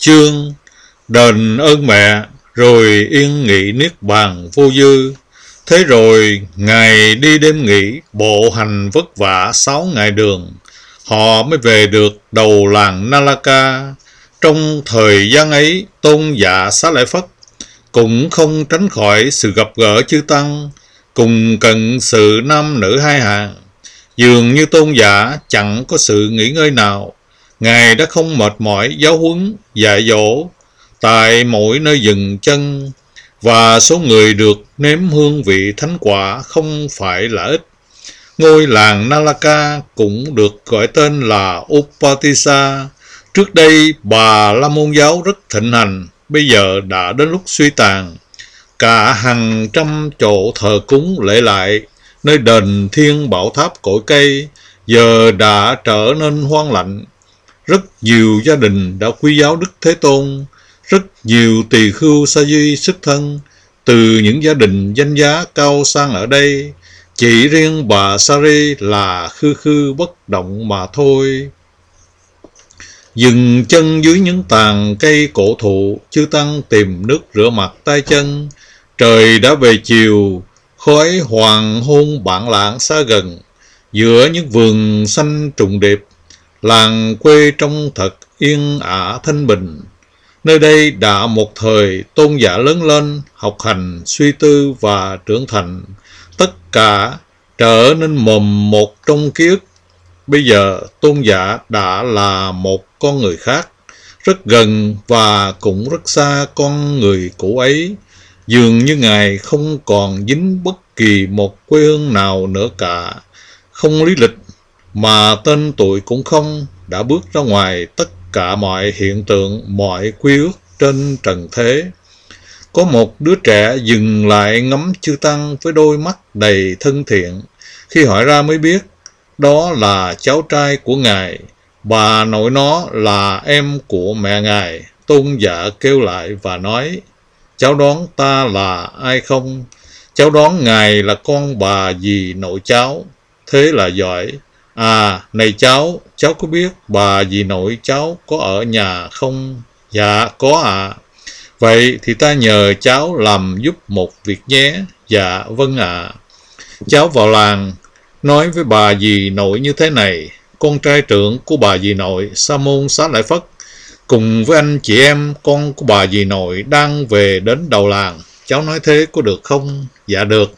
Chương đền ơn mẹ rồi yên nghỉ niết bàn vô dư. Thế rồi ngày đi đêm nghỉ, bộ hành vất vả 6 ngày đường, họ mới về được đầu làng Nalaka. Trong thời gian ấy, Tôn giả Xá Lợi Phất cũng không tránh khỏi sự gặp gỡ chư tăng, cùng cận sự nam nữ hai hàng. Dường như Tôn giả chẳng có sự nghỉ ngơi nào, Ngài đã không mệt mỏi giáo huấn, dạy dỗ tại mỗi nơi dừng chân, và số người được nếm hương vị thánh quả không phải là ít. Ngôi làng Nalaka cũng được gọi tên là Upatissa. Trước đây Bà La Môn giáo rất thịnh hành, bây giờ đã đến lúc suy tàn. Cả hàng trăm chỗ thờ cúng lễ lại, nơi đền thiên bảo tháp cội cây giờ đã trở nên hoang lạnh. Rất nhiều gia đình đã quy giáo Đức Thế Tôn, rất nhiều tỳ khưu sa di xuất thân từ những gia đình danh giá cao sang ở đây. Chỉ riêng bà Sari là khư khư bất động mà thôi. Dừng chân dưới những tàn cây cổ thụ, chư tăng tìm nước rửa mặt tay chân. Trời đã về chiều, khói hoàng hôn bản lãng xa gần, giữa những vườn xanh trùng điệp. Làng quê trông thật yên ả thanh bình. Nơi đây đã một thời tôn giả lớn lên, học hành, suy tư và trưởng thành. Tất cả trở nên mồm một trong ký ức. Bây giờ tôn giả đã là một con người khác, rất gần và cũng rất xa con người cũ ấy. Dường như Ngài không còn dính bất kỳ một quê hương nào nữa cả. Không lý lịch mà tên tuổi cũng không, đã bước ra ngoài tất cả mọi hiện tượng, mọi quy ước trên trần thế. Có một đứa trẻ dừng lại ngắm chư tăng với đôi mắt đầy thân thiện. Khi hỏi ra mới biết đó là cháu trai của Ngài. Bà nội nó là em của mẹ Ngài. Tôn giả kêu lại và nói: cháu đoán ta là ai không? Cháu đoán Ngài là con bà dì nội cháu. Thế là giỏi. À, này cháu có biết bà dì nội cháu có ở nhà không? Dạ, có ạ. Vậy thì ta nhờ cháu làm giúp một việc nhé. Dạ, vâng ạ. Cháu vào làng, nói với bà dì nội như thế này: con trai trưởng của bà dì nội, Sa môn Xá Lợi Phất, cùng với anh chị em con của bà dì nội đang về đến đầu làng. Cháu nói thế có được không? Dạ được.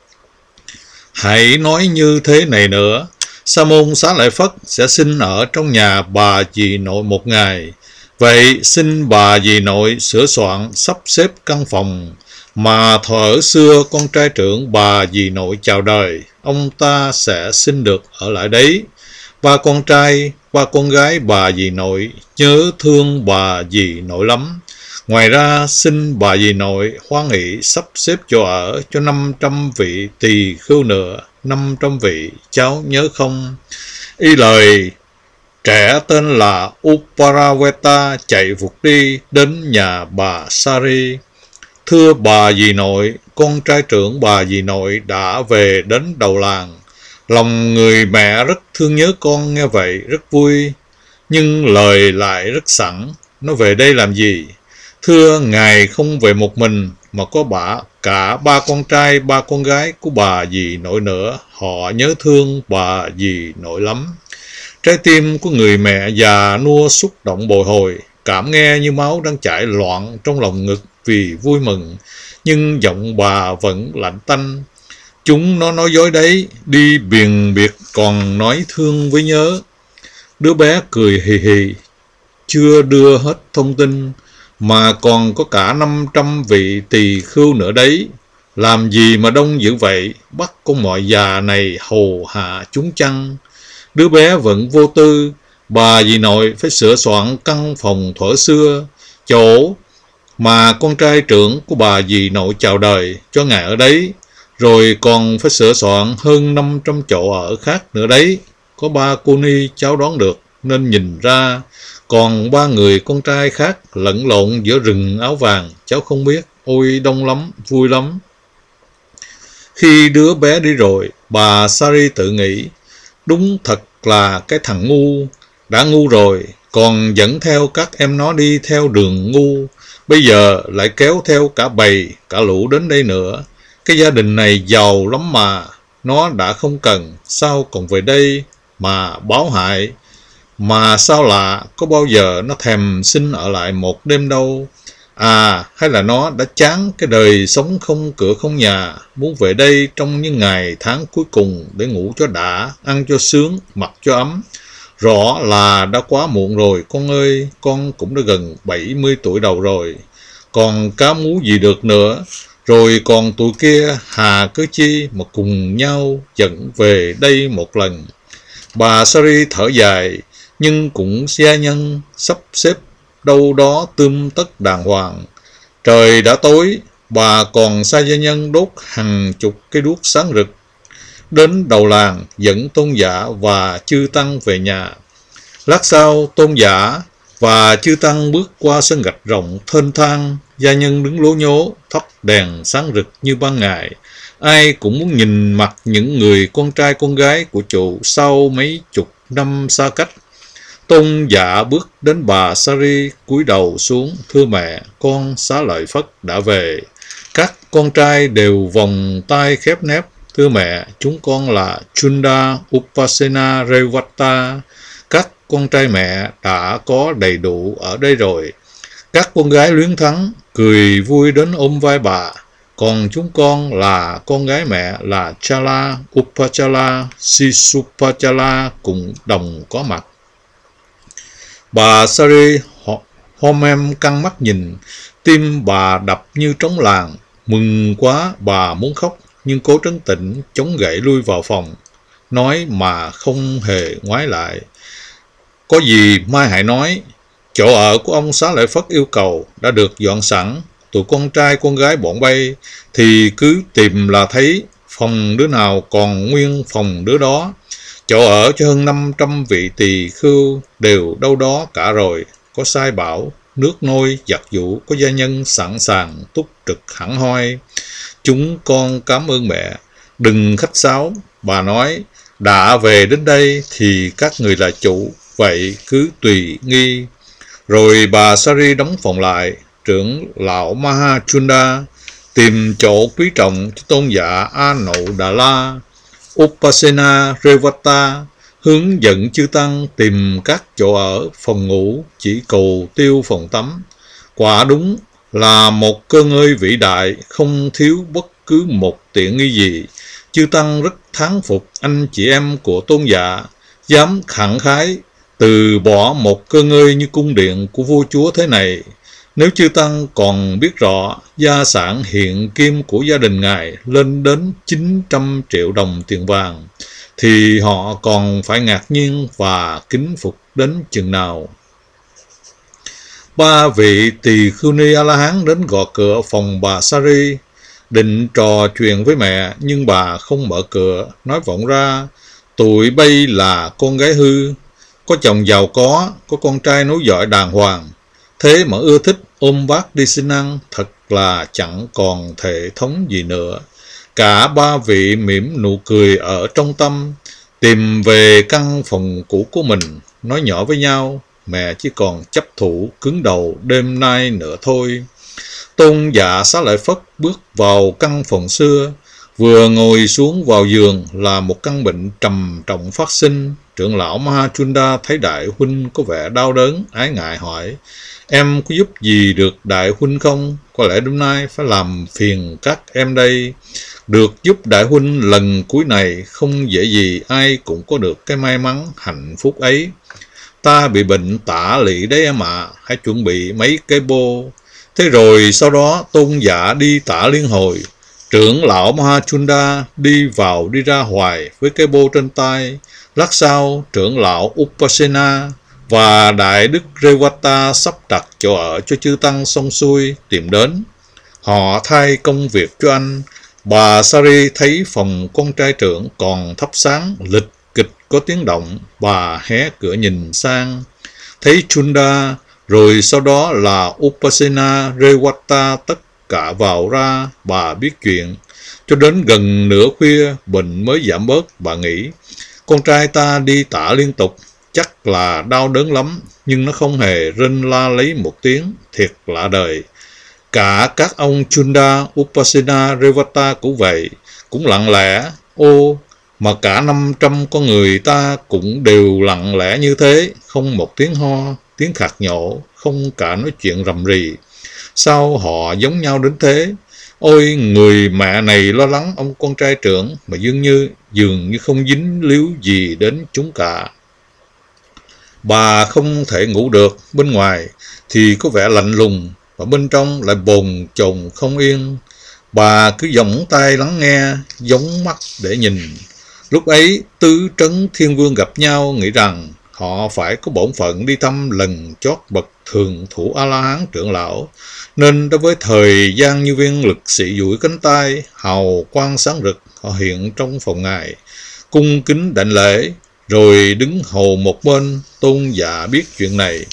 Hãy nói như thế này nữa: Sa môn Xá Lợi Phất sẽ xin ở trong nhà bà dì nội một ngày. Vậy xin bà dì nội sửa soạn sắp xếp căn phòng mà thuở xưa con trai trưởng bà dì nội chào đời, ông ta sẽ xin được ở lại đấy. Ba con trai, ba con gái bà dì nội nhớ thương bà dì nội lắm. Ngoài ra xin bà dì nội hoan hỷ sắp xếp chỗ ở cho 500 vị tỳ khưu nữa. 500 vị, cháu nhớ không? Y lời trẻ tên là Uparaveta chạy vụt đi đến nhà bà Sari. Thưa bà dì nội, con trai trưởng bà dì nội đã về đến đầu làng. Lòng người mẹ rất thương nhớ con, nghe vậy rất vui, nhưng lời lại rất sẵn: nó về đây làm gì? Thưa Ngài không về một mình, mà có cả ba con trai ba con gái của bà dì nội nữa. Họ nhớ thương bà dì nội lắm. Trái tim của người mẹ già nua xúc động bồi hồi, cảm nghe như máu đang chảy loạn trong lòng ngực vì vui mừng, nhưng giọng bà vẫn lạnh tanh. Chúng nó nói dối đấy, đi biền biệt còn nói thương với nhớ. Đứa bé cười hì hì: chưa đưa hết thông tin mà còn có cả 500 vị tỳ khưu nữa đấy. Làm gì mà đông dữ vậy, bắt con mọi già này hầu hạ chúng chăng? Đứa bé vẫn vô tư. Bà dì nội phải sửa soạn căn phòng thuở xưa, chỗ mà con trai trưởng của bà dì nội chào đời, cho Ngài ở đấy. Rồi còn phải sửa soạn hơn 500 chỗ ở khác nữa đấy. Có ba cô ni cháu đoán được, nên nhìn ra. Còn ba người con trai khác lẫn lộn giữa rừng áo vàng, cháu không biết. Ôi đông lắm, vui lắm. Khi đứa bé đi rồi, bà Sari tự nghĩ: đúng thật là cái thằng ngu. Đã ngu rồi, còn dẫn theo các em nó đi theo đường ngu, bây giờ lại kéo theo cả bầy, cả lũ đến đây nữa. Cái gia đình này giàu lắm mà, nó đã không cần, sao còn về đây mà báo hại. Mà sao lạ, có bao giờ nó thèm xin ở lại một đêm đâu. À, hay là nó đã chán cái đời sống không cửa không nhà, muốn về đây trong những ngày tháng cuối cùng để ngủ cho đã, ăn cho sướng, mặc cho ấm. Rõ là đã quá muộn rồi con ơi, con cũng đã gần 70 tuổi đầu rồi, còn cá mú gì được nữa. Rồi còn tụi kia hà cớ chi mà cùng nhau dẫn về đây một lần. Bà Sari thở dài, nhưng cũng gia nhân sắp xếp đâu đó tươm tất đàng hoàng. Trời đã tối, bà còn sai gia nhân đốt hàng chục cây đuốc sáng rực đến đầu làng dẫn tôn giả và chư tăng về nhà. Lát sau, tôn giả và chư tăng bước qua sân gạch rộng thênh thang, gia nhân đứng lố nhố, thắp đèn sáng rực như ban ngày. Ai cũng muốn nhìn mặt những người con trai con gái của chủ sau mấy chục năm xa cách. Tôn giả bước đến bà Sari, cúi đầu xuống, thưa mẹ, con Xá Lợi Phất đã về. Các con trai đều vòng tay khép nép, thưa mẹ, chúng con là Chunda Upasena Revata. Các con trai mẹ đã có đầy đủ ở đây rồi. Các con gái luyến thắng, cười vui đến ôm vai bà. Còn chúng con là con gái mẹ là Chala, Upachala, Sisupachala cùng đồng có mặt. Bà Sari hôm em căng mắt nhìn, tim bà đập như trống làng. Mừng quá, bà muốn khóc, nhưng cố trấn tĩnh, chống gậy lui vào phòng, nói mà không hề ngoái lại. Có gì mai hãy nói. Chỗ ở của ông Xá Lợi Phất yêu cầu đã được dọn sẵn. Tụi con trai con gái bọn bay thì cứ tìm là thấy, phòng đứa nào còn nguyên phòng đứa đó. Chỗ ở cho hơn 500 vị tỳ khưu đều đâu đó cả rồi. Có sai bảo, nước nôi, giặt giũ, có gia nhân sẵn sàng túc trực hẳn hoi. Chúng con cảm ơn mẹ, đừng khách sáo. Bà nói, đã về đến đây thì các người là chủ, vậy cứ tùy nghi. Rồi bà Sari đóng phòng lại. Trưởng lão Mahachunda tìm chỗ quý trọng cho tôn giả A Nậu Đà La, Upasena Revata, hướng dẫn chư tăng tìm các chỗ ở, phòng ngủ, chỉ cầu tiêu phòng tắm. Quả đúng là một cơ ngơi vĩ đại, không thiếu bất cứ một tiện nghi gì. Chư tăng rất thán phục anh chị em của tôn giả, dám khẳng khái từ bỏ một cơ ngơi như cung điện của vua chúa thế này. Nếu chư tăng còn biết rõ gia sản hiện kim của gia đình ngài lên đến 900 triệu đồng tiền vàng, thì họ còn phải ngạc nhiên và kính phục đến chừng nào. Ba vị tỳ khưu ni A-la-hán đến gõ cửa phòng bà Sari, định trò chuyện với mẹ, nhưng bà không mở cửa, nói vọng ra, tụi bay là con gái hư, có chồng giàu có con trai nối dõi đàng hoàng, thế mà ưa thích ôm vác đi xin ăn, thật là chẳng còn thể thống gì nữa. Cả ba vị mỉm nụ cười ở trong tâm, tìm về căn phòng cũ của mình, nói nhỏ với nhau, mẹ chỉ còn chấp thủ cứng đầu đêm nay nữa thôi. Tôn giả Xá Lợi Phất bước vào căn phòng xưa, vừa ngồi xuống vào giường là một căn bệnh trầm trọng phát sinh. Trưởng lão Mahachunda thấy đại huynh có vẻ đau đớn, ái ngại hỏi, em có giúp gì được đại huynh không? Có lẽ đêm nay phải làm phiền các em đây. Được giúp đại huynh lần cuối này không dễ gì ai cũng có được cái may mắn hạnh phúc ấy. Ta bị bệnh tả lị đấy em ạ, hãy chuẩn bị mấy cái bô. Thế rồi sau đó tôn giả đi tả liên hồi. Trưởng lão Mahachunda đi vào đi ra hoài với cái bô trên tay. Lát sau, trưởng lão Upasena và đại đức Revata sắp đặt chỗ ở cho chư tăng xong xuôi tìm đến. Họ thay công việc cho anh. Bà Sari thấy phòng con trai trưởng còn thắp sáng, lịch kịch có tiếng động. Bà hé cửa nhìn sang, thấy Chunda, rồi sau đó là Upasena Revata tất cả vào ra. Bà biết chuyện. Cho đến gần nửa khuya, bệnh mới giảm bớt. Bà nghĩ, con trai ta đi tả liên tục, chắc là đau đớn lắm, nhưng nó không hề rên la lấy một tiếng, thiệt lạ đời. Cả các ông Chunda, Upasena, Revata cũng vậy, cũng lặng lẽ. Ô, mà cả 500 con người ta cũng đều lặng lẽ như thế, không một tiếng ho, tiếng khạc nhổ, không cả nói chuyện rầm rì. Sao họ giống nhau đến thế? Ôi, người mẹ này lo lắng ông con trai trưởng mà dường như không dính líu gì đến chúng cả. Bà không thể ngủ được, bên ngoài thì có vẻ lạnh lùng, và bên trong lại bồn chồn không yên. Bà cứ giỏng tai lắng nghe, gióng mắt để nhìn. Lúc ấy, tứ trấn thiên vương gặp nhau, nghĩ rằng họ phải có bổn phận đi thăm lần chót bậc thường thủ A-la-hán trưởng lão, nên đối với thời gian như viên lực sĩ duỗi cánh tay, hào quang sáng rực, họ hiện trong phòng ngài, cung kính đảnh lễ, rồi đứng hầu một bên. Tôn giả biết chuyện này,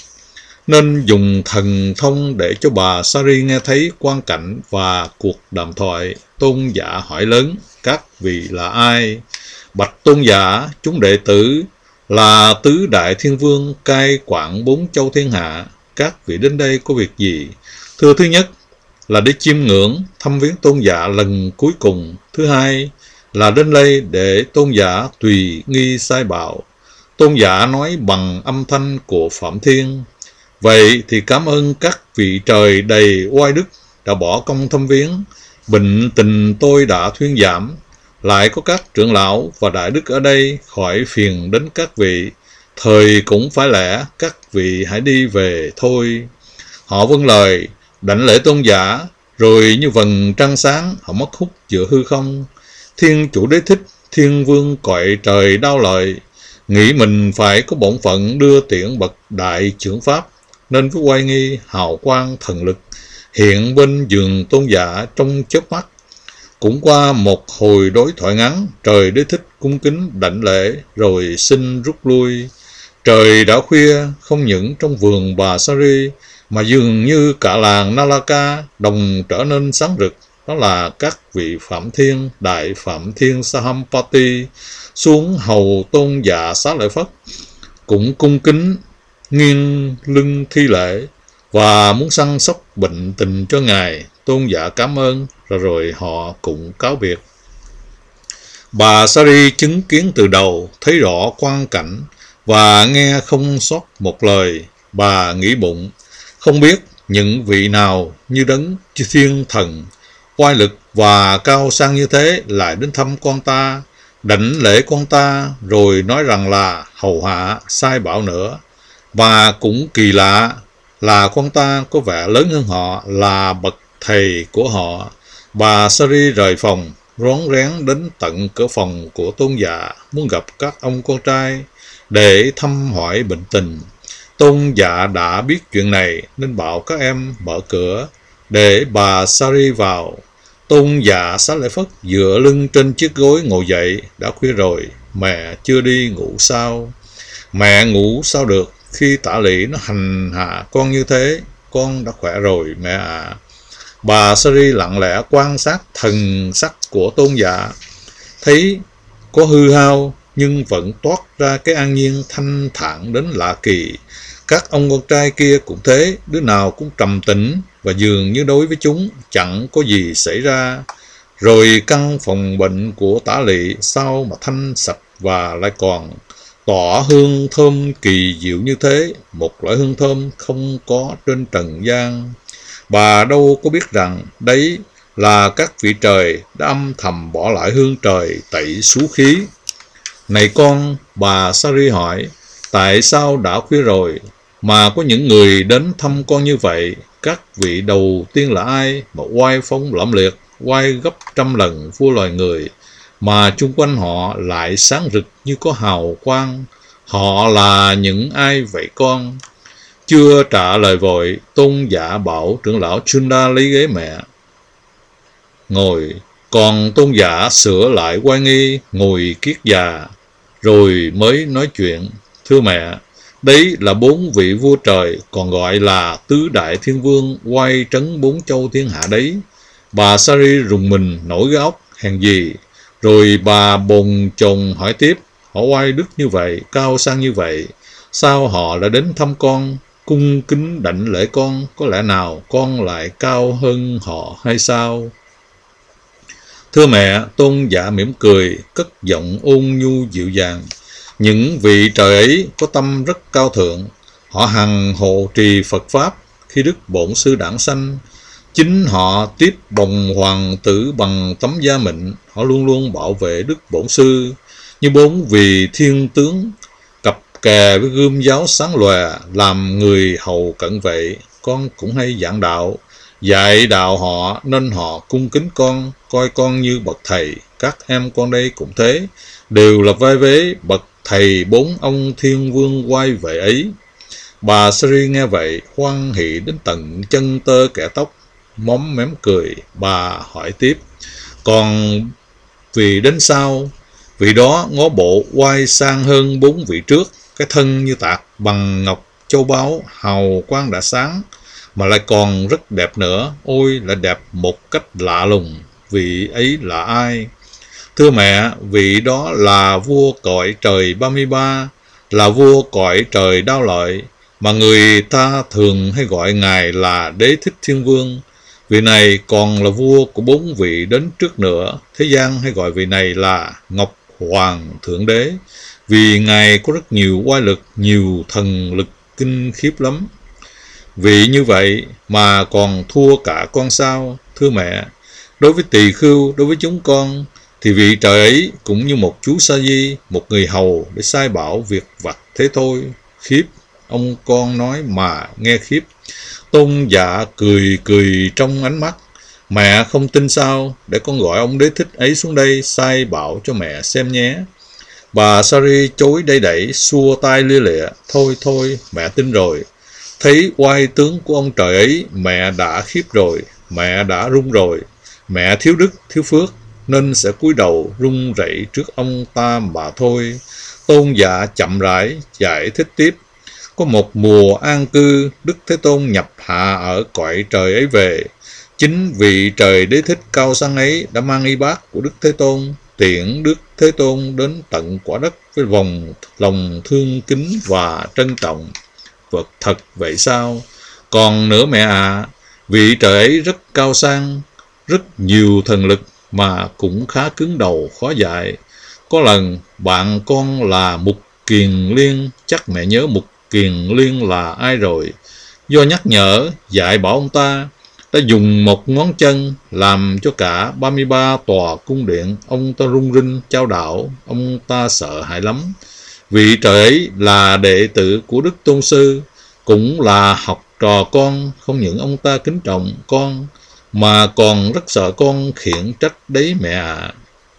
nên dùng thần thông để cho bà Sari nghe thấy quang cảnh và cuộc đàm thoại. Tôn giả hỏi lớn: các vị là ai? Bạch tôn giả, chúng đệ tử là tứ đại thiên vương cai quản 4 châu thiên hạ. Các vị đến đây có việc gì? Thưa, thứ nhất là để chiêm ngưỡng thăm viếng tôn giả lần cuối cùng. Thứ hai là đến đây để tôn giả tùy nghi sai bảo. Tôn giả nói bằng âm thanh của Phạm Thiên: vậy thì cảm ơn các vị trời đầy oai đức đã bỏ công thăm viếng. Bệnh tình tôi đã thuyên giảm, lại có các trưởng lão và đại đức ở đây, khỏi phiền đến các vị. Thời cũng phải lẽ, các vị hãy đi về thôi. Họ vâng lời, đảnh lễ tôn giả, rồi như vầng trăng sáng, họ mất hút giữa hư không. Thiên chủ Đế Thích, thiên vương cõi trời đao lợi, nghĩ mình phải có bổn phận đưa tiễn bậc đại trưởng pháp, nên với oai nghi hào quang thần lực hiện bên giường tôn giả trong chớp mắt. Cũng qua một hồi đối thoại ngắn, trời Đế Thích cung kính đảnh lễ rồi xin rút lui. Trời đã khuya, không những trong vườn bà Sari mà dường như cả làng Nalaka đồng trở nên sáng rực. Đó là các vị Phạm Thiên, đại Phạm Thiên Sahampati xuống hầu tôn giả Xá Lợi Phất, cũng cung kính nghiêng lưng thi lễ và muốn săn sóc bệnh tình cho ngài. Tôn giả cảm ơn, rồi họ cũng cáo biệt. Bà Sari chứng kiến từ đầu, thấy rõ quang cảnh và nghe không sót một lời. Bà nghĩ bụng, không biết những vị nào như đấng thiên thần oai lực và cao sang như thế lại đến thăm con ta, đảnh lễ con ta, rồi nói rằng là hầu hạ sai bảo nữa. Và cũng kỳ lạ là con ta có vẻ lớn hơn họ, là bậc thầy của họ. Bà Sari rời phòng, rón rén đến tận cửa phòng của tôn giả, muốn gặp các ông con trai để thăm hỏi bệnh tình. Tôn giả đã biết chuyện này nên bảo các em mở cửa để bà Sari vào. Tôn giả Xá Lợi Phất dựa lưng trên chiếc gối ngồi dậy. Đã khuya rồi, mẹ chưa đi ngủ sao? Mẹ ngủ sao được, khi tả lị nó hành hạ con như thế. Con đã khỏe rồi mẹ ạ. Bà Sari lặng lẽ quan sát thần sắc của tôn giả, thấy có hư hao nhưng vẫn toát ra cái an nhiên thanh thản đến lạ kỳ. Các ông con trai kia cũng thế, đứa nào cũng trầm tĩnh và dường như đối với chúng chẳng có gì xảy ra. Rồi căn phòng bệnh của tả lị sao mà thanh sạch và lại còn tỏa hương thơm kỳ diệu như thế, một loại hương thơm không có trên trần gian. Bà đâu có biết rằng đấy là các vị trời đã âm thầm bỏ lại hương trời tẩy xú khí. Này con, bà Sari hỏi, tại sao đã khuya rồi mà có những người đến thăm con như vậy? Các vị đầu tiên là ai mà oai phong lẫm liệt, oai gấp trăm lần vua loài người, mà chung quanh họ lại sáng rực như có hào quang? Họ là những ai vậy con? Chưa trả lời vội, tôn giả bảo trưởng lão Chunda lấy ghế mẹ ngồi, còn tôn giả sửa lại oai nghi ngồi kiết già, rồi mới nói chuyện. Thưa mẹ, đấy là 4 vị vua trời, còn gọi là tứ đại thiên vương oai trấn 4 châu thiên hạ đấy. Bà Sari rùng mình nổi gai óc, hèn gì. Rồi bà bồn chồn hỏi tiếp, họ oai đức như vậy, cao sang như vậy, Sao họ lại đến thăm con, cung kính đảnh lễ con? Có lẽ nào con lại cao hơn họ hay sao? Thưa mẹ, Tôn Giả mỉm cười, cất giọng ôn nhu dịu dàng. Những vị trời ấy có tâm rất cao thượng. Họ hằng hộ trì Phật Pháp. Khi Đức Bổn Sư đản sanh, chính họ tiếp bồng hoàng tử bằng tấm da mịn. Họ luôn luôn bảo vệ Đức Bổn Sư như bốn vị thiên tướng cặp kè với gươm giáo sáng lòe, làm người hầu cận vệ. Con cũng hay giảng đạo, dạy đạo họ, nên họ cung kính con, coi con như bậc thầy. Các em con đây cũng thế, đều là vai vế bậc thầy bốn ông thiên vương oai vệ ấy. Bà Sari nghe vậy, hoan hỷ đến tận chân tơ kẻ tóc, móm mém cười. Bà hỏi tiếp, còn vị đến sau? Vị đó ngó bộ oai sang hơn bốn vị trước, cái thân như tạc bằng ngọc châu báu, hào quang đã sáng, mà lại còn rất đẹp nữa. Ôi, lại đẹp một cách lạ lùng. Vị ấy là ai? Thưa mẹ, vị đó là vua cõi trời 33, là vua cõi trời Đao Lợi, mà người ta thường hay gọi ngài là Đế Thích Thiên Vương. Vị này còn là vua của bốn vị đến trước nữa. Thế gian hay gọi vị này là Ngọc Hoàng Thượng Đế, vì ngài có rất nhiều oai lực, nhiều thần lực kinh khiếp lắm. Vị như vậy mà còn thua cả con sao? Thưa mẹ, đối với tỳ khưu, đối với chúng con, thì vị trời ấy cũng như một chú sa di, một người hầu để sai bảo việc vặt thế thôi. Khiếp, ông con nói mà nghe khiếp. Tôn Giả cười cười trong ánh mắt. Mẹ không tin sao? Để con gọi ông Đế Thích ấy xuống đây sai bảo cho mẹ xem nhé. Bà Sari chối đầy đẩy, xua tay lia lịa. Thôi thôi, mẹ tin rồi. Thấy oai tướng của ông trời ấy, mẹ đã khiếp rồi, mẹ đã run rồi. Mẹ thiếu đức, thiếu phước, nên sẽ cúi đầu run rẩy trước ông ta mà thôi. Tôn Giả chậm rãi giải thích tiếp. Có một mùa an cư, Đức Thế Tôn nhập hạ ở cõi trời ấy về. Chính vị trời Đế Thích cao sang ấy đã mang y bát của Đức Thế Tôn, tiễn Đức Thế Tôn đến tận quả đất với lòng thương kính và trân trọng. Vật thật vậy sao? Còn nữa mẹ ạ, vị trời ấy rất cao sang, rất nhiều thần lực, mà cũng khá cứng đầu khó dạy. Có lần bạn con là Mục Kiền Liên, chắc mẹ nhớ Mục Kiền Liên là ai rồi. Do nhắc nhở, dạy bảo ông ta, đã dùng một ngón chân làm cho cả 33 tòa cung điện ông ta rung rinh chao đảo. Ông ta sợ hãi lắm. Vị trời ấy là đệ tử của Đức Tôn Sư, cũng là học trò con. Không những ông ta kính trọng con, mà còn rất sợ con khiển trách đấy mẹ ạ.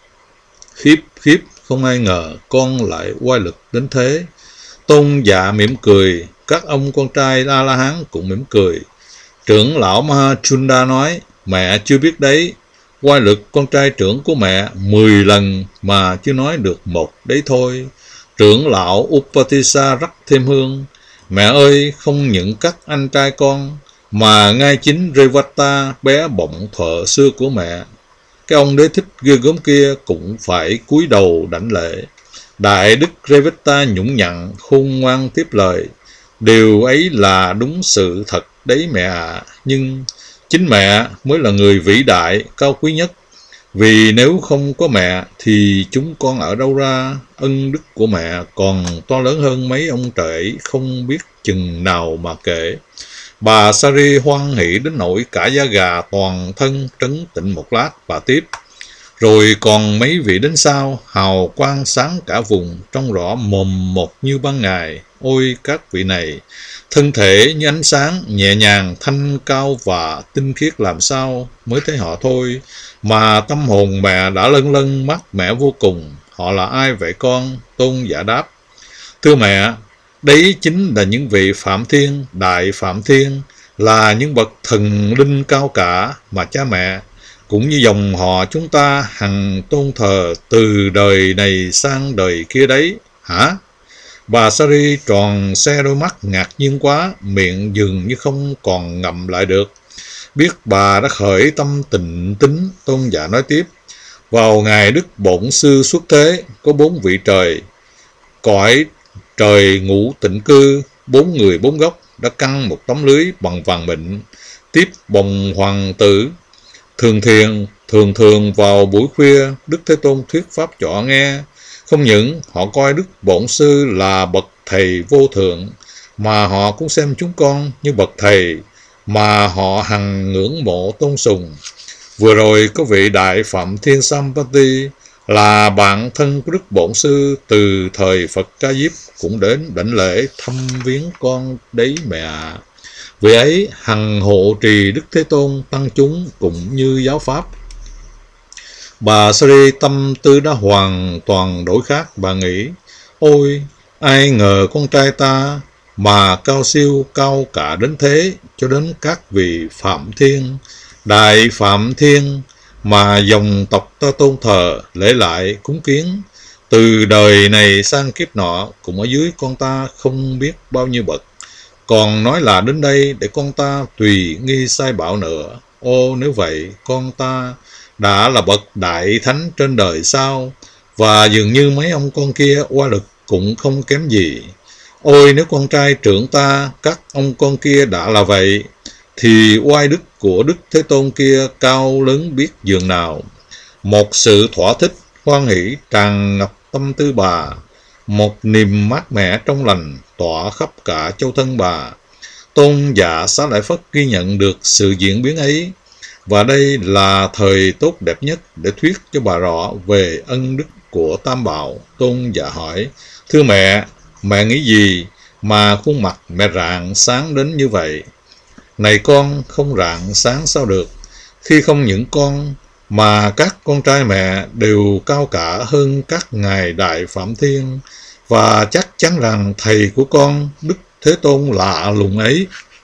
Khiếp khiếp, không ai ngờ con lại oai lực đến thế. Tôn Giả mỉm cười, các ông con trai A-la-hán cũng mỉm cười. Trưởng lão Mahachunda nói, mẹ chưa biết đấy, oai lực con trai trưởng của mẹ 10 lần mà chưa nói được một đấy thôi. Trưởng lão Upatissa rắc thêm hương. Mẹ ơi, không những các anh trai con, mà ngay chính Revata, bé bỏng thợ xưa của mẹ, cái ông Đế Thích ghê gớm kia, cũng phải cúi đầu đảnh lễ. Đại đức Revata nhũng nhặn, khôn ngoan tiếp lời. Điều ấy là đúng sự thật đấy mẹ ạ. Nhưng chính mẹ mới là người vĩ đại, cao quý nhất. Vì nếu không có mẹ thì chúng con ở đâu ra? Ân đức của mẹ còn to lớn hơn mấy ông trời ấy, không biết chừng nào mà kể. Bà Sari hoan hỷ đến nỗi cả da gà toàn thân trấn tĩnh một lát. Bà tiếp, rồi còn mấy vị đến sau, hào quang sáng cả vùng, trông rõ mồm một như ban ngày. Ôi các vị này, thân thể như ánh sáng, nhẹ nhàng, thanh cao và tinh khiết làm sao mới thấy họ thôi, mà tâm hồn mẹ đã lân lân mát mẻ vô cùng. Họ là ai vậy con? Tôn Giả đáp, thưa mẹ, đấy chính là những vị Phạm Thiên, Đại Phạm Thiên, là những bậc thần linh cao cả mà cha mẹ cũng như dòng họ chúng ta hằng tôn thờ từ đời này sang đời kia đấy. Hả? Bà Sari tròn xe đôi mắt ngạc nhiên quá, miệng dường như không còn ngậm lại được. Biết bà đã khởi tâm tịnh tín, Tôn Giả nói tiếp, vào ngày Đức Bổn Sư xuất thế, có 4 vị trời, cõi trời ngũ tịnh cư, 4 người 4 góc đã căng một tấm lưới bằng vàng mịn, tiếp bồng hoàng tử. Thường thường vào buổi khuya, Đức Thế Tôn thuyết pháp cho họ nghe. Không những họ coi Đức Bổn Sư là bậc thầy vô thượng, mà họ cũng xem chúng con như bậc thầy mà họ hằng ngưỡng mộ tôn sùng. Vừa rồi có vị Đại Phạm Thiên Sampati là bạn thân của Đức Bổn Sư từ thời Phật Ca Diếp cũng đến đảnh lễ thăm viếng con đấy mẹ ạ. Vị ấy hằng hộ trì Đức Thế Tôn tăng chúng cũng như giáo pháp. Bà Sari tâm tư đã hoàn toàn đổi khác. Bà nghĩ, ôi, ai ngờ con trai ta mà cao siêu cao cả đến thế, cho đến các vị Phạm Thiên, Đại Phạm Thiên mà dòng tộc ta tôn thờ, lễ lại, cúng kiến, từ đời này sang kiếp nọ cũng ở dưới con ta không biết bao nhiêu bậc. Còn nói là đến đây để con ta tùy nghi sai bảo nữa. Ô, nếu vậy con ta đã là bậc đại thánh trên đời sao? Và dường như mấy ông con kia oai lực cũng không kém gì. Ôi, nếu con trai trưởng ta, các ông con kia đã là vậy, thì oai đức của Đức Thế Tôn kia cao lớn biết dường nào. Một sự thỏa thích, hoan hỷ tràn ngập tâm tư bà, một niềm mát mẻ trong lành tỏa khắp cả châu thân bà. Tôn giả Xá Lợi Phất ghi nhận được sự diễn biến ấy, và đây là thời tốt đẹp nhất để thuyết cho bà rõ về ân đức của Tam Bảo. Tôn giả hỏi, thưa mẹ nghĩ gì mà khuôn mặt mẹ rạng sáng đến như vậy? Này con, không rạng sáng sao được, khi không những con mà các con trai mẹ đều cao cả hơn các ngài Đại Phạm Thiên, và chắc chắn rằng thầy của con, Đức Thế Tôn lạ lùng ấy,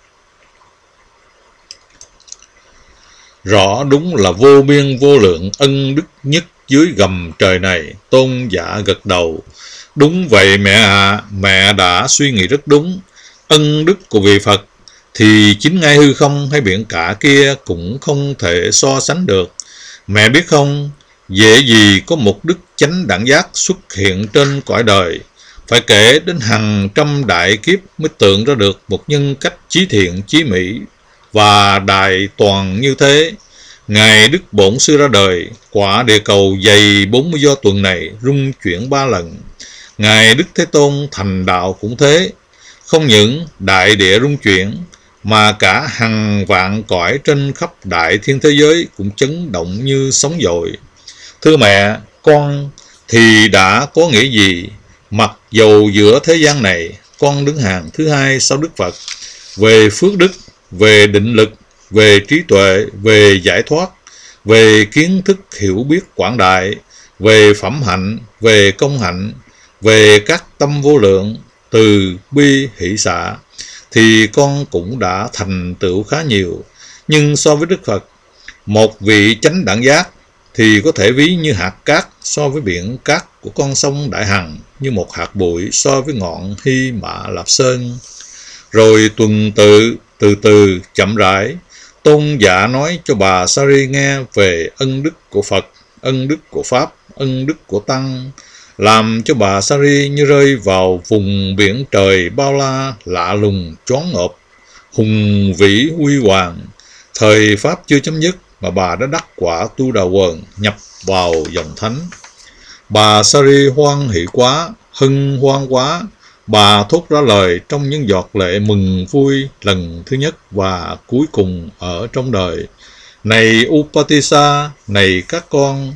rõ đúng là vô biên vô lượng ân đức nhất dưới gầm trời này. Tôn giả gật đầu, đúng vậy mẹ ạ, mẹ đã suy nghĩ rất đúng. Ân đức của vị Phật thì chính ngay hư không hay biển cả kia cũng không thể so sánh được. Mẹ biết không, dễ gì có một đức chánh đẳng giác xuất hiện trên cõi đời. Phải kể đến hàng trăm đại kiếp mới tưởng ra được một nhân cách chí thiện, chí mỹ và đại toàn như thế. Ngày Đức Bổn Sư ra đời, quả địa cầu dày 40 do tuần này rung chuyển 3 lần. Ngài Đức Thế Tôn thành đạo cũng thế. Không những đại địa rung chuyển, mà cả hàng vạn cõi trên khắp đại thiên thế giới cũng chấn động như sóng dội. Thưa mẹ, con thì đã có nghĩa gì? Mặc dầu giữa thế gian này, con đứng hàng thứ hai sau Đức Phật, về phước đức, về định lực, về trí tuệ, về giải thoát, về kiến thức hiểu biết quảng đại, về phẩm hạnh, về công hạnh, về các tâm vô lượng, từ bi hỷ xả, thì con cũng đã thành tựu khá nhiều. Nhưng so với Đức Phật, một vị chánh đẳng giác thì có thể ví như hạt cát so với biển cát của con sông Đại Hằng, như một hạt bụi so với ngọn Hy Mã Lạp Sơn. Rồi tuần tự, từ từ, chậm rãi, Tôn giả nói cho bà Sari nghe về ân đức của Phật, ân đức của Pháp, ân đức của Tăng, làm cho bà Sari như rơi vào vùng biển trời bao la, lạ lùng, choáng ngợp, hùng vĩ huy hoàng. Thời Pháp chưa chấm dứt mà bà đã đắc quả Tu Đà Quần, nhập vào dòng thánh. Bà Sari hoan hỷ quá, hân hoan quá, bà thốt ra lời trong những giọt lệ mừng vui lần thứ nhất và cuối cùng ở trong đời. Này Upatissa, này các con,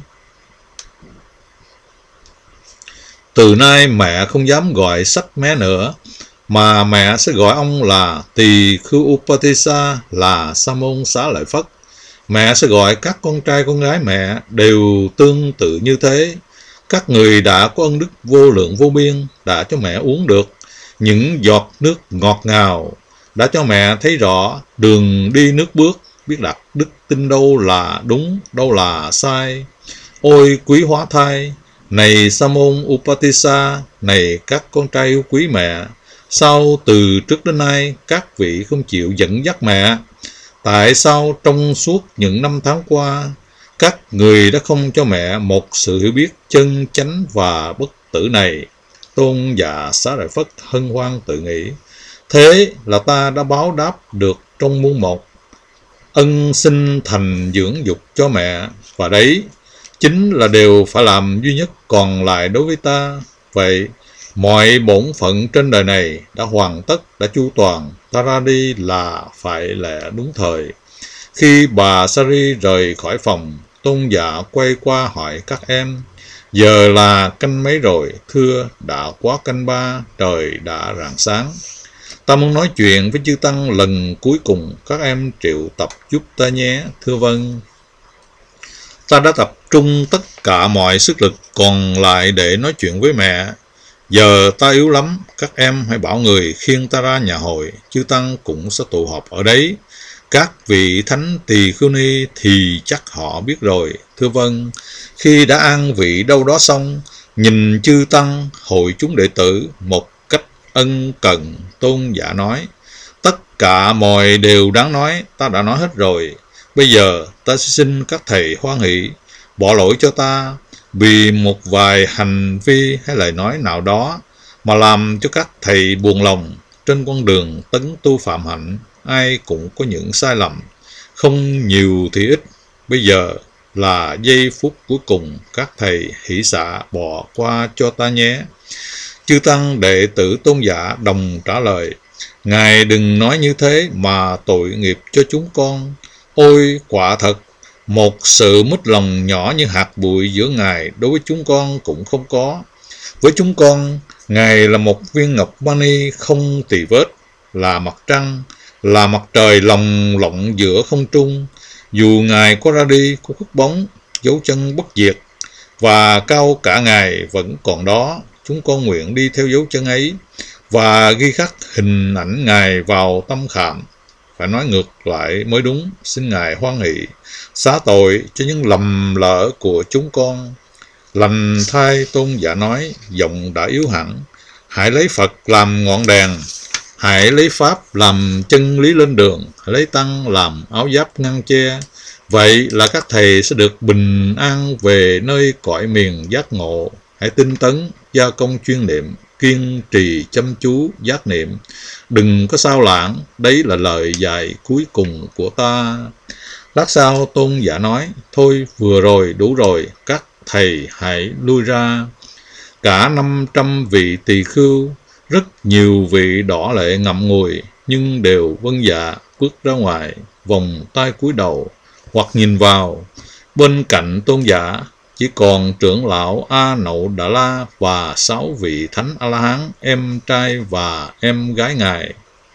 từ nay mẹ không dám gọi sách mé nữa, mà mẹ sẽ gọi ông là Tỳ Khưu Upatissa, là Sa môn Xá Lợi Phất. Mẹ sẽ gọi các con trai con gái mẹ đều tương tự như thế. Các người đã có ân đức vô lượng vô biên, đã cho mẹ uống được những giọt nước ngọt ngào, đã cho mẹ thấy rõ đường đi nước bước, biết đặt đức tin đâu là đúng, đâu là sai. Ôi quý hóa thai, này Sa môn Upatissa, này các con trai yêu quý mẹ, sao từ trước đến nay các vị không chịu dẫn dắt mẹ? Tại sao trong suốt những năm tháng qua, các người đã không cho mẹ một sự hiểu biết chân chánh và bất tử này? Tôn giả Xá Lợi Phất hân hoan tự nghĩ, thế là ta đã báo đáp được trong muôn một ân sinh thành dưỡng dục cho mẹ, và đấy chính là điều phải làm duy nhất còn lại đối với ta. Vậy mọi bổn phận trên đời này đã hoàn tất, đã chu toàn, ta ra đi là phải lẽ đúng thời. Khi bà Sari rời khỏi phòng, Tôn giả quay qua hỏi các em, giờ là canh mấy rồi? Thưa, đã quá canh 3, trời đã rạng sáng. Ta muốn nói chuyện với chư tăng lần cuối cùng, các em triệu tập giúp ta nhé. Thưa vâng. Ta đã tập trung tất cả mọi sức lực còn lại để nói chuyện với mẹ. Giờ ta yếu lắm, các em hãy bảo người khiêng ta ra nhà hội, chư tăng cũng sẽ tụ họp ở đấy. Các vị thánh tỳ khưu ni thì chắc họ biết rồi. Thưa vâng. Khi đã an vị đâu đó xong, nhìn chư tăng, hội chúng đệ tử một cách ân cần, Tôn giả nói, tất cả mọi điều đáng nói ta đã nói hết rồi. Bây giờ ta xin các thầy hoan hỷ bỏ lỗi cho ta vì một vài hành vi hay lời nói nào đó mà làm cho các thầy buồn lòng. Trên con đường tấn tu phạm hạnh, ai cũng có những sai lầm, không nhiều thì ít. Bây giờ là giây phút cuối cùng, các thầy hỷ xả bỏ qua cho ta nhé. Chư tăng đệ tử Tôn giả đồng trả lời, Ngài đừng nói như thế mà tội nghiệp cho chúng con. Ôi quả thật, một sự mất lòng nhỏ như hạt bụi giữa Ngài đối với chúng con cũng không có. Với chúng con, Ngài là một viên ngọc mani không tì vết, là mặt trăng, là mặt trời lồng lộng giữa không trung. Dù Ngài có ra đi, có khuất bóng, dấu chân bất diệt, và cao cả Ngài vẫn còn đó. Chúng con nguyện đi theo dấu chân ấy và ghi khắc hình ảnh Ngài vào tâm khảm. Phải nói ngược lại mới đúng. Xin Ngài hoan hỷ xá tội cho những lầm lỡ của chúng con. Lành thai, Tôn giả nói, giọng đã yếu hẳn. Hãy lấy Phật làm ngọn đèn, hãy lấy Pháp làm chân lý lên đường, hãy lấy Tăng làm áo giáp ngăn che. Vậy là các thầy sẽ được bình an về nơi cõi miền giác ngộ. Hãy tinh tấn, gia công chuyên niệm, kiên trì chăm chú giác niệm. Đừng có sao lãng, đấy là lời dạy cuối cùng của ta. Lát sau Tôn giả nói, thôi vừa rồi, đủ rồi, các thầy hãy lui ra. Cả 500 vị tỳ khưu, rất nhiều vị đỏ lệ ngậm ngùi, nhưng đều vâng dạ bước ra ngoài, vòng tay cúi đầu, hoặc nhìn vào. Bên cạnh Tôn giả chỉ còn trưởng lão A Nậu Đà La và 6 vị thánh A-la-hán, em trai và em gái Ngài.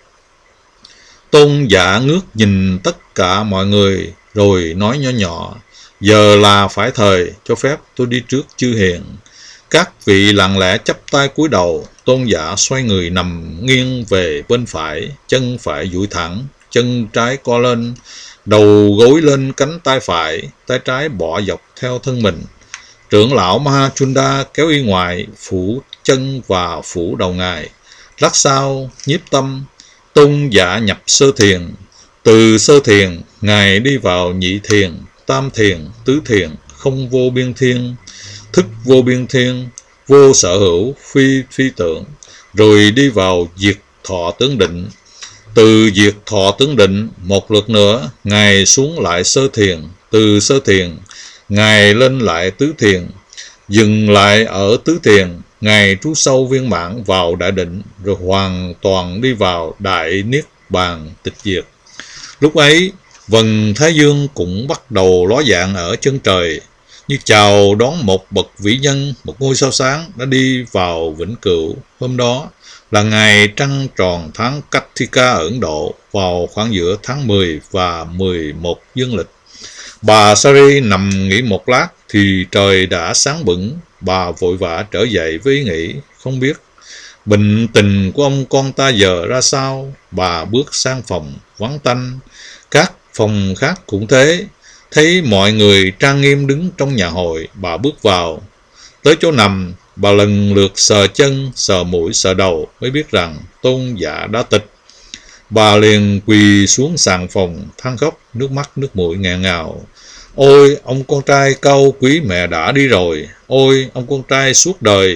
Tôn giả ngước nhìn tất cả mọi người rồi nói nhỏ nhỏ, giờ là phải thời, cho phép tôi đi trước chư hiền. Các vị lặng lẽ chắp tay cúi đầu. Tôn giả xoay người nằm nghiêng về bên phải, chân phải duỗi thẳng, chân trái co lên, đầu gối lên cánh tay phải, tay trái bỏ dọc theo thân mình. Trưởng lão Mahachunda kéo y ngoại, phủ chân và phủ đầu Ngài. Lát sau, nhiếp tâm, Tôn giả nhập sơ thiền. Từ sơ thiền, Ngài đi vào nhị thiền, tam thiền, tứ thiền, không vô biên thiên, thức vô biên thiên, vô sở hữu, phi phi tưởng, rồi đi vào diệt thọ tướng định. Từ diệt thọ tướng định, một lượt nữa, Ngài xuống lại sơ thiền. Từ sơ thiền, Ngài lên lại tứ thiền. Dừng lại ở tứ thiền, Ngài trú sâu viên mãn vào đại định, rồi hoàn toàn đi vào đại niết bàn tịch diệt. Lúc ấy, vầng thái dương cũng bắt đầu ló dạng ở chân trời, như chào đón một bậc vĩ nhân, một ngôi sao sáng đã đi vào vĩnh cửu. Hôm đó là ngày trăng tròn tháng Kartika ở Ấn Độ, vào khoảng giữa tháng 10 và 11 dương lịch. Bà Sari nằm nghỉ một lát thì trời đã sáng bừng. Bà vội vã trở dậy với ý nghĩ, không biết bệnh tình của ông con ta giờ ra sao. Bà bước sang phòng vắng tanh. Các phòng khác cũng thế. Thấy mọi người trang nghiêm đứng trong nhà hội, bà bước vào. Tới chỗ nằm, bà lần lượt sờ chân, sờ mũi, sờ đầu, mới biết rằng Tôn giả đã tịch. Bà liền quỳ xuống sàn phòng, than khóc, nước mắt nước mũi nghẹn ngào. Ôi, ông con trai cao quý mẹ đã đi rồi. Ôi, ông con trai suốt đời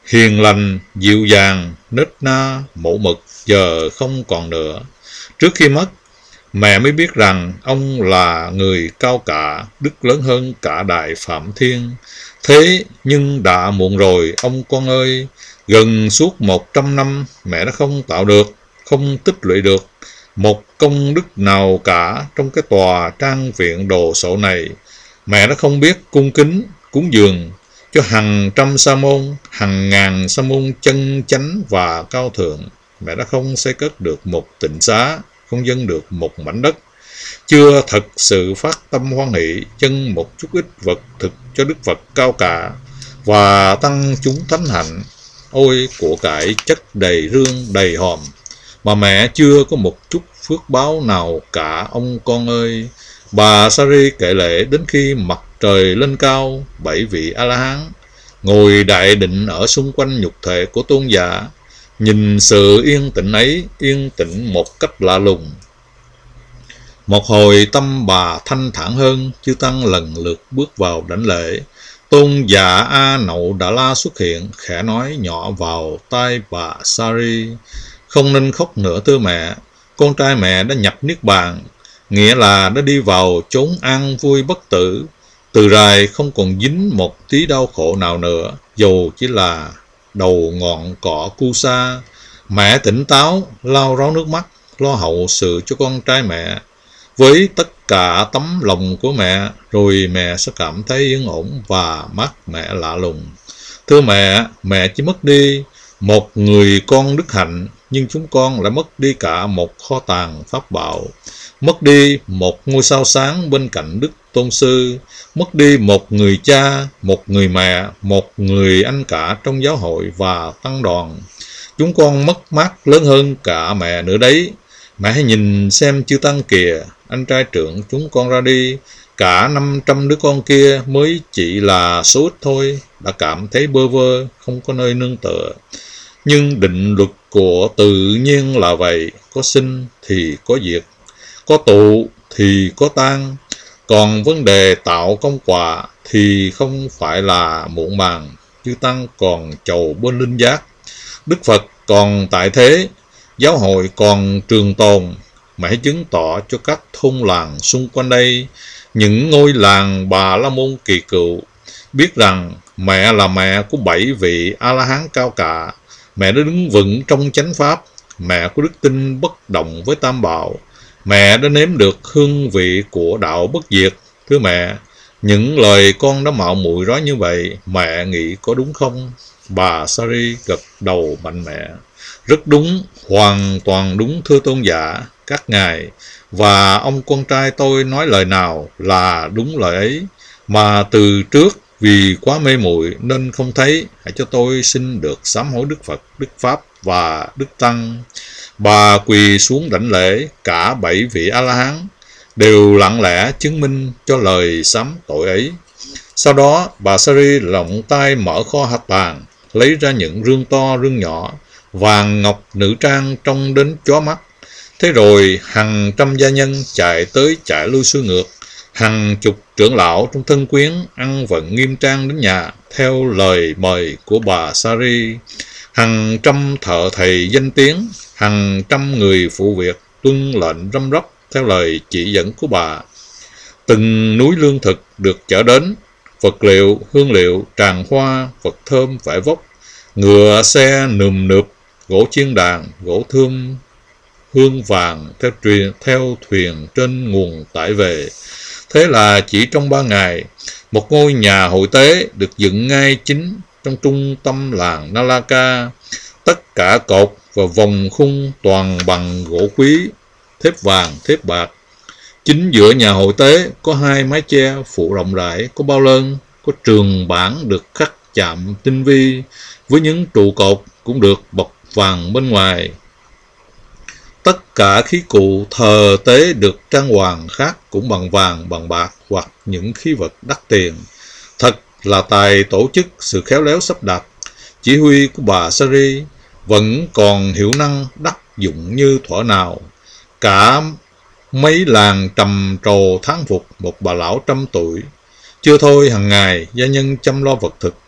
hiền lành, dịu dàng, nết na, mẫu mực giờ không còn nữa. Trước khi mất, mẹ mới biết rằng ông là người cao cả, đức lớn hơn cả Đại Phạm Thiên. Thế nhưng đã muộn rồi ông con ơi, gần suốt 100 năm mẹ đã không tạo được, không tích lũy được một công đức nào cả trong cái tòa trang viện đồ sộ này. Mẹ đã không biết cung kính, cúng dường cho hàng trăm sa môn, hàng ngàn sa môn chân chánh và cao thượng. Mẹ đã không xây cất được một tịnh xá, không dâng được một mảnh đất, chưa thật sự phát tâm hoan hỷ dâng một chút ít vật thực cho Đức Phật cao cả và tăng chúng thánh hạnh. Ôi của cải chất đầy rương đầy hòm, mà mẹ chưa có một chút phước báo nào cả ông con ơi. Bà Sari kể lể đến khi mặt trời lên cao, 7 vị A-la-hán ngồi đại định ở xung quanh nhục thể của tôn giả, nhìn sự yên tĩnh ấy, yên tĩnh một cách lạ lùng. Một hồi tâm bà thanh thản hơn, chư tăng lần lượt bước vào đảnh lễ. Tôn giả A Nậu Đà La xuất hiện, khẽ nói nhỏ vào tai bà Sari: không nên khóc nữa thưa mẹ, con trai mẹ đã nhập niết bàn, nghĩa là đã đi vào chốn an vui bất tử, từ rày không còn dính một tí đau khổ nào nữa, dù chỉ là đầu ngọn cỏ cu sa. Mẹ tỉnh táo, lau ráo nước mắt, lo hậu sự cho con trai mẹ với tất cả tấm lòng của mẹ, rồi mẹ sẽ cảm thấy yên ổn và mát mẻ lạ lùng. Thưa mẹ chỉ mất đi một người con đức hạnh, nhưng chúng con lại mất đi cả một kho tàng pháp bảo, mất đi một ngôi sao sáng bên cạnh Đức Tôn Sư, mất đi một người cha, một người mẹ, một người anh cả trong giáo hội và tăng đoàn. Chúng con mất mát lớn hơn cả mẹ nữa đấy. Mẹ hãy nhìn xem chư tăng kìa, anh trai trưởng chúng con ra đi, cả 500 đứa con kia mới chỉ là số ít thôi, đã cảm thấy bơ vơ, không có nơi nương tựa. Nhưng định luật của tự nhiên là vậy, có sinh thì có diệt, có tụ thì có tan. Còn vấn đề tạo công quả thì không phải là muộn màng. Chư tăng còn chầu bên linh giác, Đức Phật còn tại thế, giáo hội còn trường tồn. Mà hãy chứng tỏ cho các thôn làng xung quanh đây, những ngôi làng Bà La Môn kỳ cựu, biết rằng mẹ là mẹ của 7 vị A-la-hán cao cả. Mẹ đã đứng vững trong chánh pháp, mẹ có đức tin bất động với Tam Bảo, mẹ đã nếm được hương vị của đạo bất diệt. Thưa mẹ, những lời con đã mạo muội nói như vậy, mẹ nghĩ có đúng không? Bà Sari gật đầu mạnh mẽ: rất đúng, hoàn toàn đúng thưa tôn giả. Các ngài và ông con trai tôi nói lời nào là đúng lời ấy, mà từ trước vì quá mê muội nên không thấy. Hãy cho tôi xin được sám hối Đức Phật, Đức Pháp và Đức Tăng. Bà quỳ xuống đảnh lễ, cả 7 vị A-la-hán đều lặng lẽ chứng minh cho lời sám tội ấy. Sau đó bà Sari lộng tay mở kho hạt tàng, lấy ra những rương to rương nhỏ, vàng ngọc nữ trang trông đến chói mắt. Thế rồi hàng trăm gia nhân chạy tới chạy lui xuôi ngược, hàng chục trưởng lão trong thân quyến ăn vận nghiêm trang đến nhà theo lời mời của bà Sari. Hàng trăm thợ thầy danh tiếng, hàng trăm người phụ việc tuân lệnh răm rắp theo lời chỉ dẫn của bà. Từng núi lương thực được chở đến, vật liệu, hương liệu, tràng hoa, vật thơm, vải vóc, ngựa xe nườm nượp, gỗ chiên đàn, gỗ thơm, hương vàng theo thuyền trên nguồn tải về. Thế là chỉ trong 3 ngày, một ngôi nhà hội tế được dựng ngay chính trong trung tâm làng Nalaka. Tất cả cột và vòng khung toàn bằng gỗ quý, thép vàng, thép bạc. Chính giữa nhà hội tế có 2 mái che phủ rộng rãi, có bao lơn, có trường bản được khắc chạm tinh vi, với những trụ cột cũng được bọc vàng bên ngoài. Tất cả khí cụ thờ tế được trang hoàng khác cũng bằng vàng, bằng bạc hoặc những khí vật đắt tiền. Thật là tài tổ chức, sự khéo léo sắp đặt, chỉ huy của bà Sari vẫn còn hiệu năng đắc dụng như thuở nào. Cả mấy làng trầm trồ thán phục một bà lão trăm tuổi. Chưa thôi, hàng ngày gia nhân chăm lo vật thực,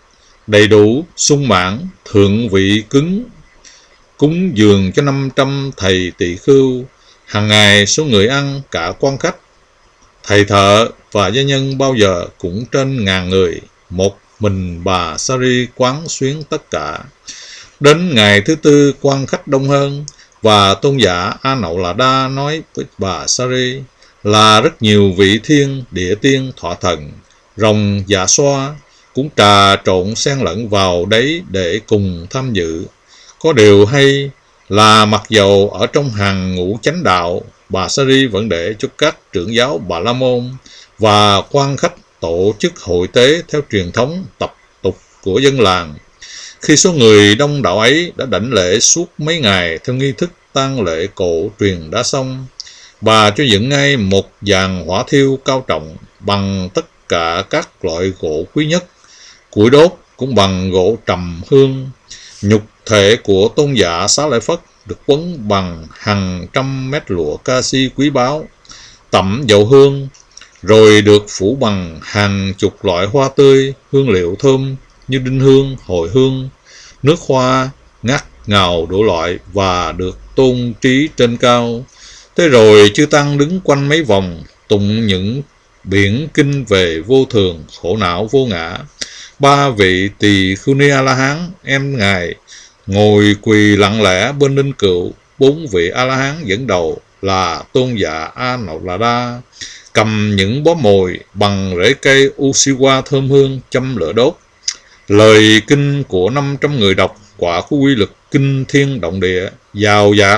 đầy đủ, sung mãn, thượng vị cứng, cúng dường cho 500 thầy tỳ khưu. Hàng ngày số người ăn cả quan khách, thầy thợ và gia nhân bao giờ cũng trên 1000 người. Một mình bà Sari quán xuyến tất cả. Đến ngày thứ tư quan khách đông hơn, và tôn giả A Nậu Là Đa nói với bà Sari là rất nhiều vị thiên địa tiên thọ thần, rồng dạ xoa cũng trà trộn xen lẫn vào đấy để cùng tham dự. Có điều hay là mặc dầu ở trong hàng ngũ chánh đạo, bà Sari vẫn để cho các trưởng giáo Bà La Môn và quan khách tổ chức hội tế theo truyền thống tập tục của dân làng. Khi số người đông đảo ấy đã đảnh lễ suốt mấy ngày theo nghi thức tang lễ cổ truyền đã xong, bà cho dựng ngay một dàn hỏa thiêu cao trọng bằng tất cả các loại gỗ quý nhất, củi đốt cũng bằng gỗ trầm hương. Nhục thể của tôn giả Xá Lợi Phất được quấn bằng hàng trăm mét lụa ca-si quý báu, tẩm dầu hương, rồi được phủ bằng hàng chục loại hoa tươi, hương liệu thơm như đinh hương, hồi hương, nước hoa, ngát ngào đủ loại, và được tôn trí trên cao. Thế rồi chư tăng đứng quanh mấy vòng, tụng những biển kinh về vô thường, khổ não, vô ngã. 3 vị tỳ khưu ni A-la-hán em ngài ngồi quỳ lặng lẽ bên linh cựu. 4 vị A-la-hán dẫn đầu là tôn giả A Nậu Là Đa cầm những bó mồi bằng rễ cây Usiwa thơm hương châm lửa đốt. Lời kinh của 500 người đọc quả có uy lực kinh thiên động địa, dào dạt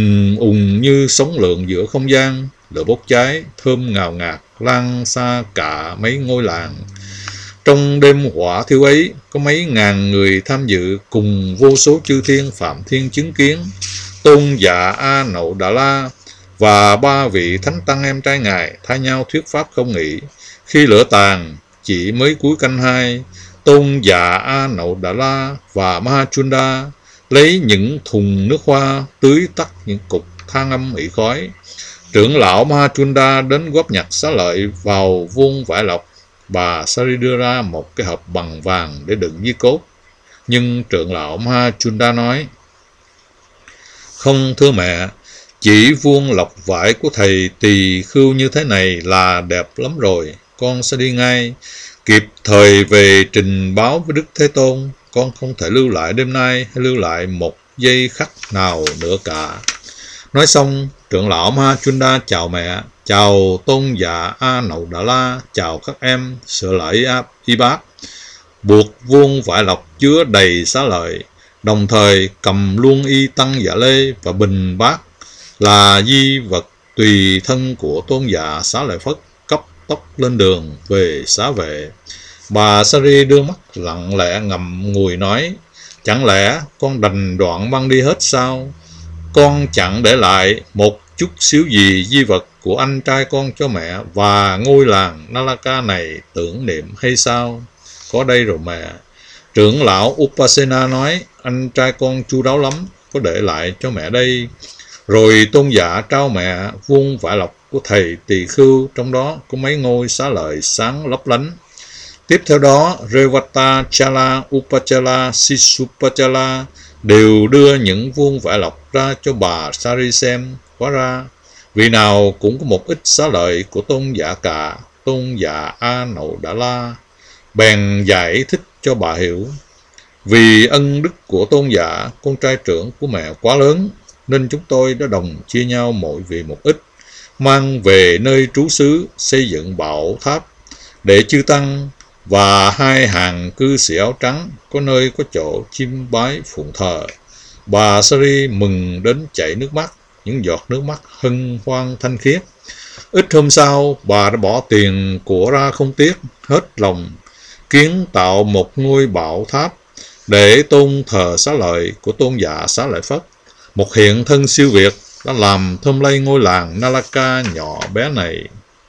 ùng như sóng lượn giữa không gian. Lửa bốc cháy thơm ngào ngạt lan xa cả mấy ngôi làng. Trong đêm hỏa thiêu ấy, có mấy ngàn người tham dự, cùng vô số chư thiên phạm thiên chứng kiến. Tôn giả A Nậu Đà La và 3 vị thánh tăng em trai ngài thay nhau thuyết pháp không nghỉ. Khi lửa tàn chỉ mới cuối canh 2, tôn giả A Nậu Đà La và Mahachunda lấy những thùng nước hoa tưới tắt những cục than âm ị khói. Trưởng lão Mahachunda đến góp nhặt xá lợi vào vuông vải lọc. Bà Sari đưa ra một cái hộp bằng vàng để đựng di cốt, nhưng trưởng lão Mahachunda nói: "Không thưa mẹ, chỉ vuông lọc vải của thầy tỳ khưu như thế này là đẹp lắm rồi. Con sẽ đi ngay, kịp thời về trình báo với Đức Thế Tôn. Con không thể lưu lại đêm nay hay lưu lại một giây khắc nào nữa cả." Nói xong, trưởng lão Mahachunda chào mẹ, chào tôn giả A Nậu Đà La, chào các em, sửa lại y bát, buộc vuông vải lọc chứa đầy xá lợi, đồng thời cầm luôn y tăng dạ lê và bình bát là di vật tùy thân của tôn giả Xá Lợi Phất, cấp tốc lên đường về xá vệ. Bà Sari đưa mắt lặng lẽ ngậm ngùi nói: "Chẳng lẽ con đành đoạn băng đi hết sao? Con chẳng để lại một chút xíu gì di vật của anh trai con cho mẹ và ngôi làng Nalaka này tưởng niệm hay sao?" "Có đây rồi mẹ." Trưởng lão Upasena nói: "Anh trai con chu đáo lắm, có để lại cho mẹ đây." Rồi tôn giả trao mẹ vuông vải lọc của thầy tỳ khưu, trong đó có mấy ngôi xá lợi sáng lấp lánh. Tiếp theo đó, Revata Chala, Upachala, Sisupachala đều đưa những vuông vải lọc ra cho bà Sari xem. Hóa ra, vị nào cũng có một ít xá lợi của tôn giả cả. Tôn giả A Nậu Đà La bèn giải thích cho bà hiểu: "Vì ân đức của tôn giả, con trai trưởng của mẹ quá lớn, nên chúng tôi đã đồng chia nhau mỗi vị một ít, mang về nơi trú xứ xây dựng bảo tháp để chư tăng và 2 hàng cư sĩ áo trắng có nơi có chỗ chiêm bái phụng thờ." Bà Sari mừng đến chảy nước mắt, những giọt nước mắt hân hoan thanh khiết. Ít hôm sau, bà đã bỏ tiền của ra không tiếc, hết lòng kiến tạo một ngôi bảo tháp để tôn thờ xá lợi của tôn giả Xá Lợi Phất. Một hiện thân siêu việt đã làm thơm lây ngôi làng Nalaka nhỏ bé này.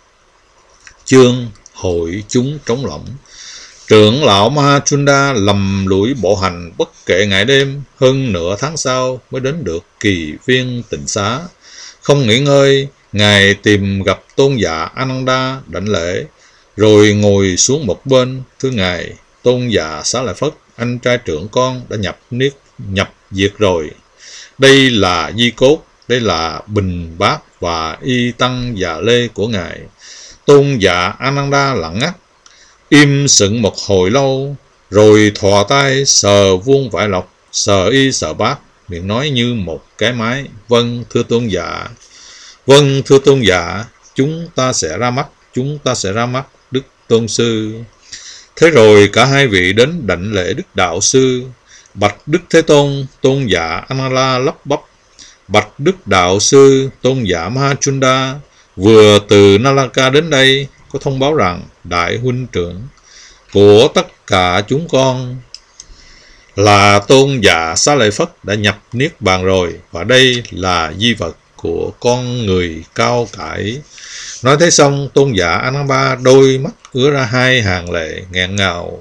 Chương hội chúng trống lỏng. Trưởng lão Mahachunda lầm lũi bộ hành bất kể ngày đêm, hơn nửa tháng sau mới đến được kỳ viên tịnh xá. Không nghỉ ngơi, ngài tìm gặp tôn giả Ananda đảnh lễ, rồi ngồi xuống một bên. Thưa ngài, Tôn giả Xá Lợi Phất, anh trai trưởng con đã nhập diệt rồi. Đây là di cốt, đây là bình bát và y tăng và lê của ngài. Tôn giả Ananda lặng ngắt, im sững một hồi lâu, rồi thò tay sờ vuông vải lọc, sờ y sờ bát, miệng nói như một cái máy: vâng thưa tôn giả, vâng thưa tôn giả, chúng ta sẽ ra mắt, chúng ta sẽ ra mắt Đức Tôn Sư. Thế rồi cả hai vị đến đảnh lễ Đức Đạo Sư. Bạch Đức Thế Tôn, tôn giả Anala lắp bắp: bạch Đức Đạo Sư, tôn giả Mahachunda, vừa từ Nalaka đến đây có thông báo rằng đại huynh trưởng của tất cả chúng con là tôn giả Xá Lợi Phất đã nhập niết bàn rồi, và đây là di vật của con người cao cải. Nói thế xong, tôn giả Ananda đôi mắt ứa ra hai hàng lệ nghẹn ngào.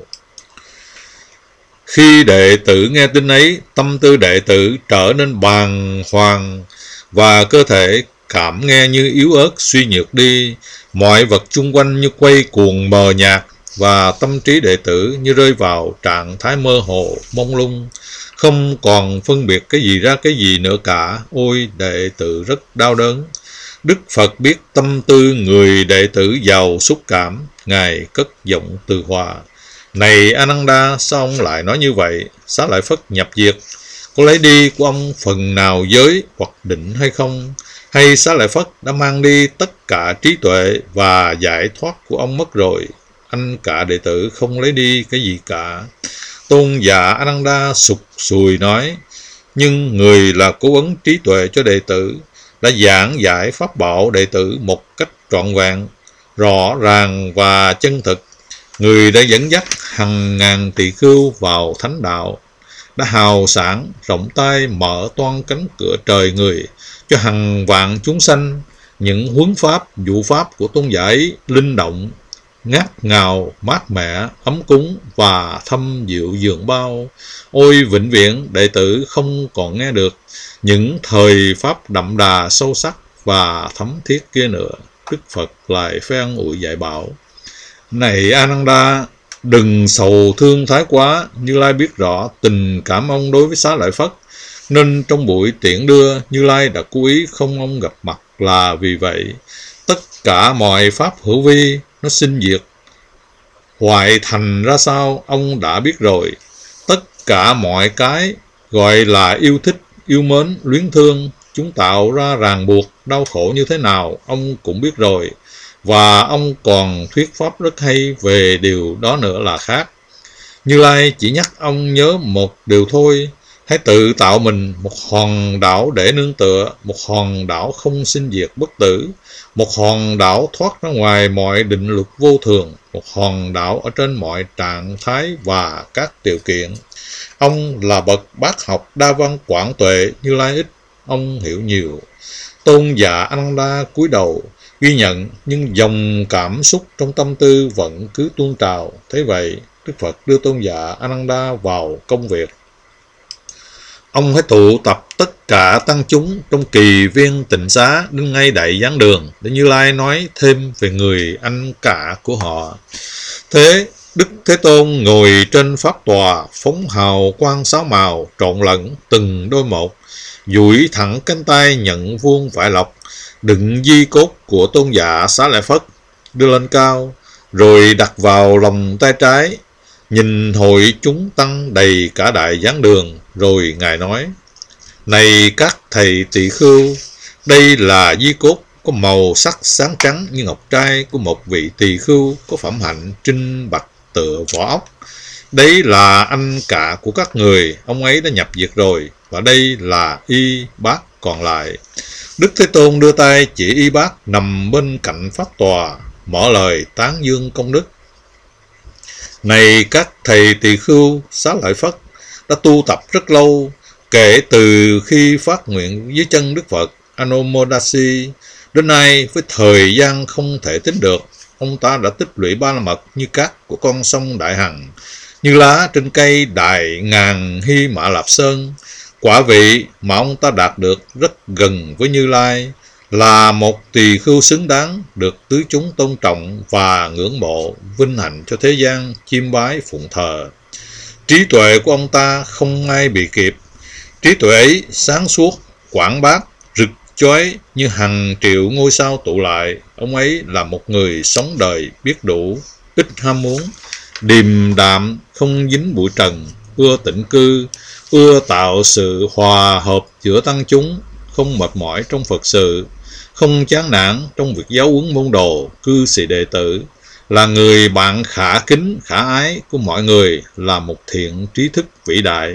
Khi đệ tử nghe tin ấy, tâm tư đệ tử trở nên bàng hoàng và cơ thể cảm nghe như yếu ớt suy nhược đi. Mọi vật chung quanh như quay cuồng mờ nhạt, và tâm trí đệ tử như rơi vào trạng thái mơ hồ mông lung, không còn phân biệt cái gì ra cái gì nữa cả. Ôi, đệ tử rất đau đớn. Đức Phật biết tâm tư người đệ tử giàu xúc cảm, ngài cất giọng từ hòa: này Ananda, sao ông lại nói như vậy? Xá Lợi Phất nhập diệt, có lấy đi của ông phần nào giới hoặc định hay không? Hay Xá Lợi Phất đã mang đi tất cả trí tuệ và giải thoát của ông mất rồi? Anh cả đệ tử không lấy đi cái gì cả. Tôn giả Ananda sụt sùi nói: nhưng người là cố vấn trí tuệ cho đệ tử, đã giảng giải pháp bảo đệ tử một cách trọn vẹn, rõ ràng và chân thực. Người đã dẫn dắt hàng ngàn tỳ khưu vào thánh đạo, đã hào sảng rộng tay mở toan cánh cửa trời người cho hàng vạn chúng sanh. Những huấn pháp, dụ pháp của tôn giả ấy linh động, ngát ngào, mát mẻ, ấm cúng và thâm diệu dường bao. Ôi, vĩnh viễn đệ tử không còn nghe được những thời pháp đậm đà sâu sắc và thấm thiết kia nữa. Đức Phật lại phen ủi dạy bảo: này Ananda, đừng sầu thương thái quá. Như Lai biết rõ tình cảm ông đối với Xá Lợi Phất, nên trong buổi tiễn đưa, Như Lai đã cố ý không ông gặp mặt là vì vậy. Tất cả mọi pháp hữu vi nó sinh diệt, hoại thành ra sao ông đã biết rồi. Tất cả mọi cái gọi là yêu thích, yêu mến, luyến thương, chúng tạo ra ràng buộc, đau khổ như thế nào ông cũng biết rồi. Và ông còn thuyết pháp rất hay về điều đó nữa là khác. Như Lai chỉ nhắc ông nhớ một điều thôi: hãy tự tạo mình một hòn đảo để nương tựa, một hòn đảo không sinh diệt bất tử, một hòn đảo thoát ra ngoài mọi định luật vô thường, một hòn đảo ở trên mọi trạng thái và các điều kiện. Ông là bậc bác học đa văn quảng tuệ, Như Lai ít, ông hiểu nhiều. Tôn giả Ananda cúi đầu ghi nhận, nhưng dòng cảm xúc trong tâm tư vẫn cứ tuôn trào. Thế vậy, Đức Phật đưa tôn giả Ananda vào công việc. Ông hãy tụ tập tất cả tăng chúng trong kỳ viên tịnh xá đến ngay đại giảng đường để Như Lai nói thêm về người anh cả của họ. Thế Đức Thế Tôn ngồi trên pháp tòa, phóng hào quang sáu màu trộn lẫn từng đôi một, duỗi thẳng cánh tay nhận vuông vải lọc đựng di cốt của tôn giả Xá Lợi Phất, đưa lên cao, rồi đặt vào lòng tay trái. Nhìn hội chúng tăng đầy cả đại giảng đường, rồi ngài nói: này các thầy tỳ khưu, đây là di cốt có màu sắc sáng trắng như ngọc trai của một vị tỳ khưu có phẩm hạnh trinh bạch tựa vỏ ốc. Đấy là anh cả của các người, ông ấy đã nhập diệt rồi, và đây là y bát còn lại. Đức Thế Tôn đưa tay chỉ y bát nằm bên cạnh pháp tòa, mở lời tán dương công đức. Này các thầy tỳ khưu, Xá Lợi Phất đã tu tập rất lâu, kể từ khi phát nguyện dưới chân Đức Phật Anomodasi đến nay, với thời gian không thể tính được. Ông ta đã tích lũy ba la mật như cát của con sông Đại Hằng, như lá trên cây Đại Ngàn Hy Mã Lạp Sơn. Quả vị mà ông ta đạt được rất gần với Như Lai, là một tỳ khưu xứng đáng được tứ chúng tôn trọng và ngưỡng mộ, vinh hạnh cho thế gian chiêm bái phụng thờ. Trí tuệ của ông ta không ai bị kịp. Trí tuệ ấy sáng suốt, quảng bác, rực chói như hàng triệu ngôi sao tụ lại. Ông ấy là một người sống đời biết đủ, ít ham muốn, điềm đạm, không dính bụi trần, ưa tĩnh cư, ưa tạo sự hòa hợp giữa tăng chúng, không mệt mỏi trong Phật sự, không chán nản trong việc giáo huấn môn đồ, cư sĩ đệ tử, là người bạn khả kính, khả ái của mọi người, là một thiện trí thức vĩ đại.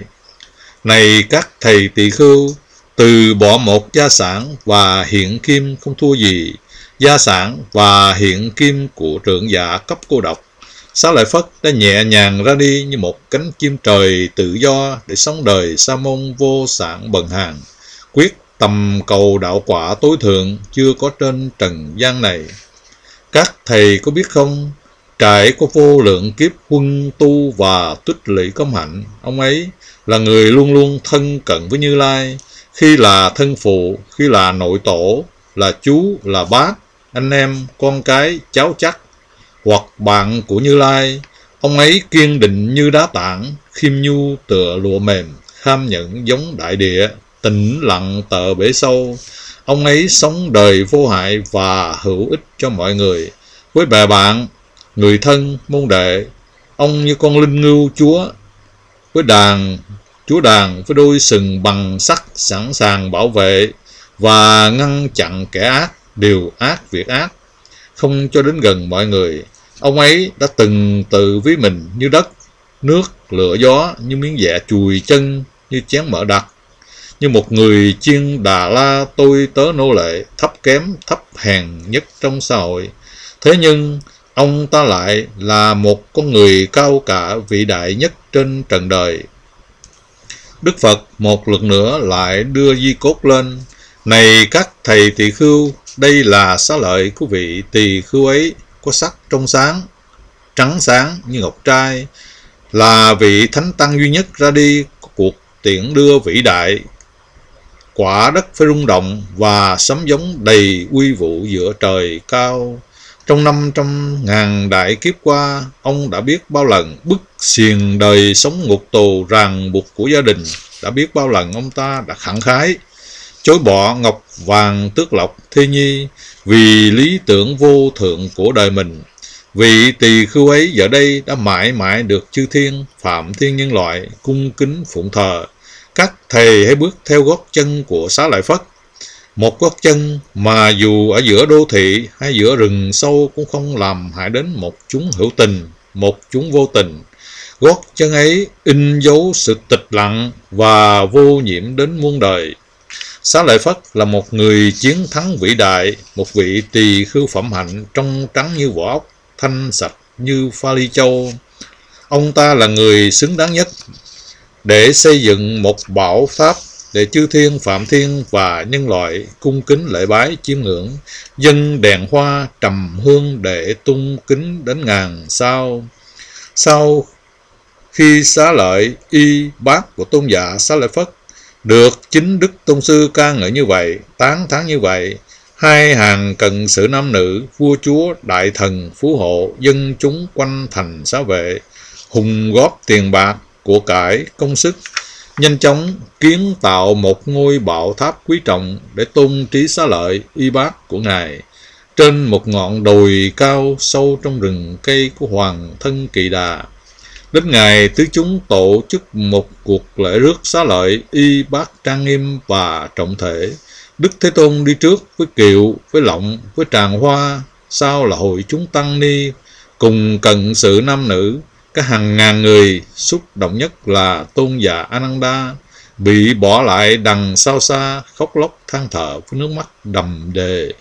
Này các thầy tỳ khưu, từ bỏ một gia sản và hiện kim không thua gì gia sản và hiện kim của trưởng giả cấp cô độc. Xá Lợi Phất đã nhẹ nhàng ra đi như một cánh chim trời tự do để sống đời sa môn vô sản bần hàn, quyết tầm cầu đạo quả tối thượng chưa có trên trần gian này. Các thầy có biết không, trải qua vô lượng kiếp huân tu và tích lũy công hạnh, ông ấy là người luôn luôn thân cận với Như Lai, khi là thân phụ, khi là nội tổ, là chú, là bác, anh em, con cái, cháu chắc, hoặc bạn của Như Lai. Ông ấy kiên định như đá tảng, khiêm nhu tựa lụa mềm, kham nhẫn giống đại địa, tĩnh lặng tợ bể sâu. Ông ấy sống đời vô hại và hữu ích cho mọi người. Với bè bạn, người thân, môn đệ, ông như con linh ngưu chúa với chúa đàn với đôi sừng bằng sắt sẵn sàng bảo vệ và ngăn chặn kẻ ác, điều ác việc ác, không cho đến gần mọi người. Ông ấy đã từng tự ví mình như đất, nước, lửa gió, như miếng vẽ chùi chân, như chén mỡ đặc, như một người chiên Đà La tôi tớ nô lệ, thấp kém, thấp hèn nhất trong xã hội. Thế nhưng ông ta lại là một con người cao cả vĩ đại nhất trên trần đời. Đức Phật một lượt nữa lại đưa di cốt lên. Này các thầy tỳ khưu, đây là xá lợi của vị tỳ khưu ấy, có sắc trong sáng, trắng sáng như ngọc trai, là vị thánh tăng duy nhất ra đi có cuộc tiễn đưa vĩ đại. Quả đất phải rung động và sấm giống đầy uy vũ giữa trời cao. Trong 500.000 đại kiếp qua, ông đã biết bao lần bức xiềng đời sống ngục tù ràng buộc của gia đình, đã biết bao lần ông ta đã khẳng khái chối bỏ ngọc vàng tước lộc thê nhi vì lý tưởng vô thượng của đời mình. Vị tỳ khưu ấy giờ đây đã mãi mãi được chư thiên, phạm thiên nhân loại cung kính phụng thờ. Các thầy hãy bước theo gót chân của Xá Lợi Phất, một gót chân mà dù ở giữa đô thị hay giữa rừng sâu cũng không làm hại đến một chúng hữu tình, một chúng vô tình. Gót chân ấy in dấu sự tịch lặng và vô nhiễm đến muôn đời. Xá Lợi Phất là một người chiến thắng vĩ đại, một vị tỳ khưu phẩm hạnh trong trắng như vỏ ốc, thanh sạch như pha ly châu. Ông ta là người xứng đáng nhất để xây dựng một bảo tháp để chư thiên, phạm thiên và nhân loại cung kính lễ bái chiêm ngưỡng, dâng đèn hoa trầm hương để tung kính đến ngàn sao. Sau khi xá lợi y bác của tôn giả Xá Lợi Phất được chính đức tôn sư ca ngợi như vậy, tán thán như vậy, hai hàng cận sự nam nữ, vua chúa, đại thần, phú hộ, dân chúng quanh thành xá vệ, hùng góp tiền bạc, của cải, công sức, nhanh chóng kiến tạo một ngôi bảo tháp quý trọng để tôn trí xá lợi y bác của ngài trên một ngọn đồi cao sâu trong rừng cây của Hoàng Thân Kỳ Đà. Đến ngày tứ chúng tổ chức một cuộc lễ rước xá lợi y bác trang nghiêm và trọng thể. Đức Thế Tôn đi trước với kiệu, với lọng, với tràng hoa, sau là hội chúng tăng ni cùng cận sự nam nữ. Các hàng ngàn người, xúc động nhất là tôn giả Ananda bị bỏ lại đằng sau xa, khóc lóc than thở với nước mắt đầm đìa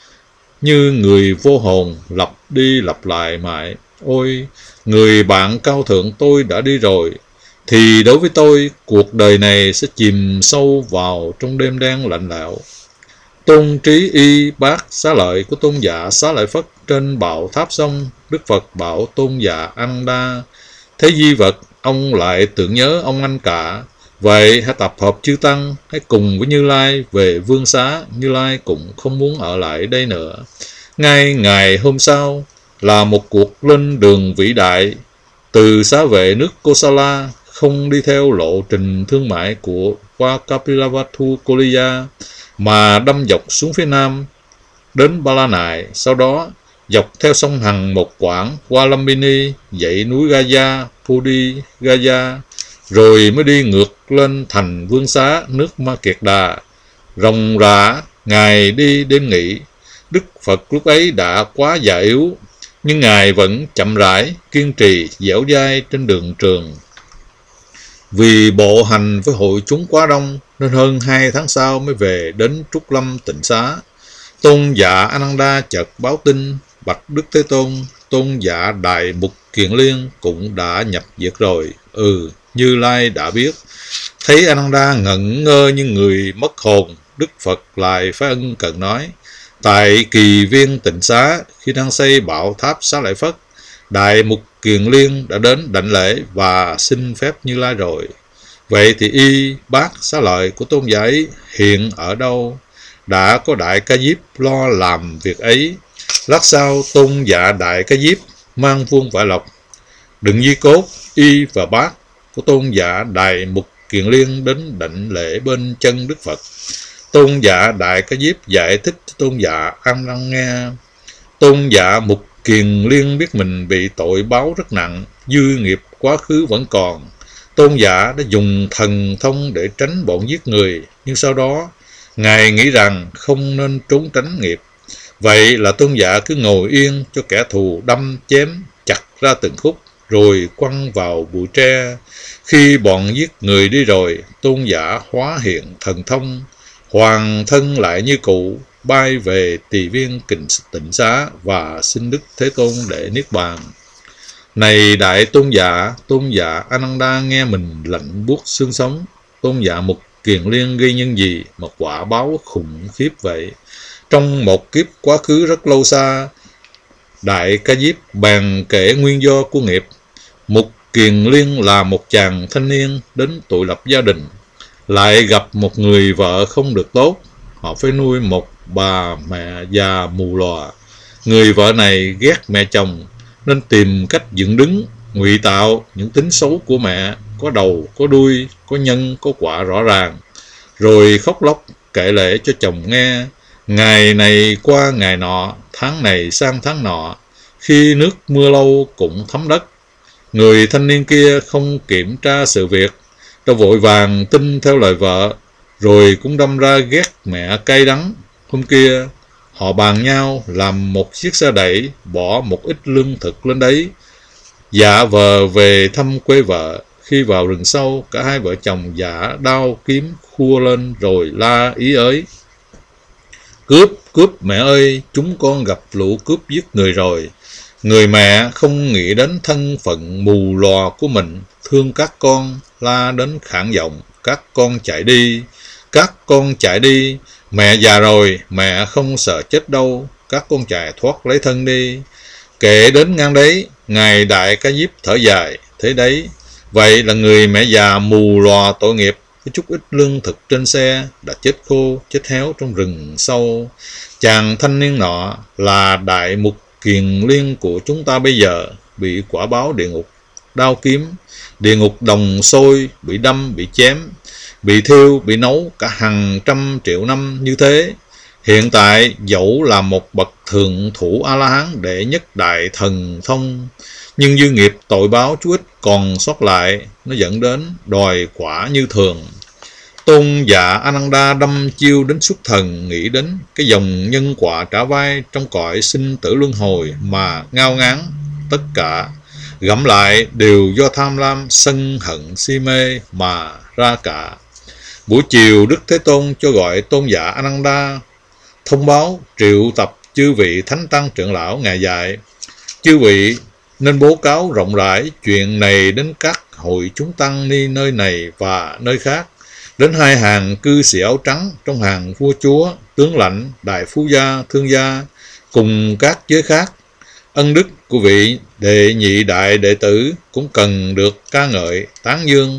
như người vô hồn, lặp đi lặp lại mãi: ôi, người bạn cao thượng tôi đã đi rồi, thì đối với tôi cuộc đời này sẽ chìm sâu vào trong đêm đen lạnh lẽo. Tôn trí y bác xá lợi của tôn giả Xá Lợi Phất trên bảo tháp xong, Đức Phật bảo tôn giả Ananda: thế di vật, ông lại tưởng nhớ ông anh cả, Vậy hãy tập hợp chư tăng, hãy cùng với Như Lai về Vương Xá. Như Lai cũng không muốn ở lại đây nữa. Ngay ngày hôm sau là một cuộc lên đường vĩ đại. Từ xá vệ nước Kosala, không đi theo lộ trình thương mại của qua Kapilavatthu Koliya, mà đâm dọc xuống phía nam đến Ba La Nại, sau đó dọc theo sông Hằng một quãng qua Lumbini, dãy núi Gaya, Pudi Gaya, rồi mới đi ngược lên thành Vương Xá nước Ma Kiệt Đà. Ròng rã Ngài đi đêm nghỉ. Đức Phật lúc ấy đã quá già yếu, nhưng Ngài vẫn chậm rãi, kiên trì, dẻo dai trên đường trường. Vì bộ hành với hội chúng quá đông, nên hơn 2 tháng sau mới về đến Trúc Lâm Tịnh Xá. Tôn giả Ananda chợt báo tin: bạch Đức Thế Tôn, tôn giả Đại Mục Kiền Liên cũng đã nhập diệt rồi. Như Lai đã biết. Thấy Ananda ngẩn ngơ như người mất hồn, Đức Phật lại phải ân cần nói: tại Kỳ Viên Tịnh Xá, khi đang xây bảo tháp Xá Lợi Phất, Đại Mục Kiền Liên đã đến đảnh lễ và xin phép Như Lai rồi. Vậy thì y bác xá lợi của tôn giả ấy hiện ở đâu? Đã có Đại Ca Diếp lo làm việc ấy. Lát sau, tôn giả Đại Ca Diếp mang vuông vải lộc đựng di cốt y và bác của tôn giả Đại Mục Kiền Liên đến đảnh lễ bên chân Đức Phật. Tôn giả Đại Ca Diếp giải thích cho tôn giả An Lăng nghe. Tôn giả Mục Kiền Liên biết mình bị tội báo rất nặng, dư nghiệp quá khứ vẫn còn. Tôn giả đã dùng thần thông để tránh bọn giết người, nhưng sau đó Ngài nghĩ rằng không nên trốn tránh nghiệp. Vậy là tôn giả cứ ngồi yên cho kẻ thù đâm chém chặt ra từng khúc, rồi quăng vào bụi tre. Khi bọn giết người đi rồi, tôn giả hóa hiện thần thông, hoàn thân lại như cũ, bay về Tỳ Viên Tịnh Xá và xin Đức Thế Tôn để niết bàn. Này đại tôn giả Ananda nghe mình lạnh buốt xương sống. Tôn giả Mục Kiền Liên gây nhân gì mà quả báo khủng khiếp vậy? Trong một kiếp quá khứ rất lâu xa, Đại Ca Diếp bèn kể nguyên do của nghiệp. Mục Kiền Liên là một chàng thanh niên đến tuổi lập gia đình, lại gặp một người vợ không được tốt. Họ phải nuôi một bà mẹ già mù lòa. Người vợ này ghét mẹ chồng nên tìm cách dựng đứng, ngụy tạo những tính xấu của mẹ, có đầu, có đuôi, có nhân, có quả rõ ràng, rồi khóc lóc kể lể cho chồng nghe. Ngày này qua ngày nọ, tháng này sang tháng nọ, khi nước mưa lâu cũng thấm đất. Người thanh niên kia không kiểm tra sự việc, đã vội vàng tin theo lời vợ, rồi cũng đâm ra ghét mẹ cay đắng. Hôm kia họ bàn nhau làm một chiếc xe đẩy, bỏ một ít lương thực lên đấy, giả vờ về thăm quê vợ. Khi vào rừng sâu, cả hai vợ chồng giả đao kiếm khua lên rồi la ý ới: cướp, cướp mẹ ơi, chúng con gặp lũ cướp giết người rồi. Người mẹ không nghĩ đến thân phận mù lòa của mình, thương các con, la đến khản giọng: các con chạy đi, các con chạy đi, mẹ già rồi, mẹ không sợ chết đâu, các con chạy thoát lấy thân đi. Kể đến ngang đấy, Ngài Đại Ca Diếp thở dài: thế đấy, vậy là người mẹ già mù lòa tội nghiệp, với chút ít lương thực trên xe đã chết khô, chết héo trong rừng sâu. Chàng thanh niên nọ là Đại Mục Kiền Liên của chúng ta bây giờ, bị quả báo địa ngục, đao kiếm, địa ngục đồng sôi, bị đâm, bị chém, bị thiêu, bị nấu cả hàng trăm triệu năm như thế. Hiện tại dẫu là một bậc thượng thủ A-la-hán đệ nhất đại thần thông, nhưng dư nghiệp tội báo chút ít còn sót lại, nó dẫn đến đòi quả như thường. Tôn giả Ananda đâm chiêu đến xuất thần, nghĩ đến cái dòng nhân quả trả vai trong cõi sinh tử luân hồi mà ngao ngán. Tất cả gẫm lại đều do tham lam, sân hận, si mê mà ra cả. Buổi chiều, Đức Thế Tôn cho gọi tôn giả Ananda, thông báo triệu tập chư vị thánh tăng trưởng lão. Ngài dạy: chư vị nên bố cáo rộng rãi chuyện này đến các hội chúng tăng ni nơi này và nơi khác, đến hai hàng cư sĩ áo trắng trong hàng vua chúa, tướng lãnh, đại phú gia, thương gia, cùng các giới khác. Ân đức của vị đệ nhị đại đệ tử cũng cần được ca ngợi, tán dương,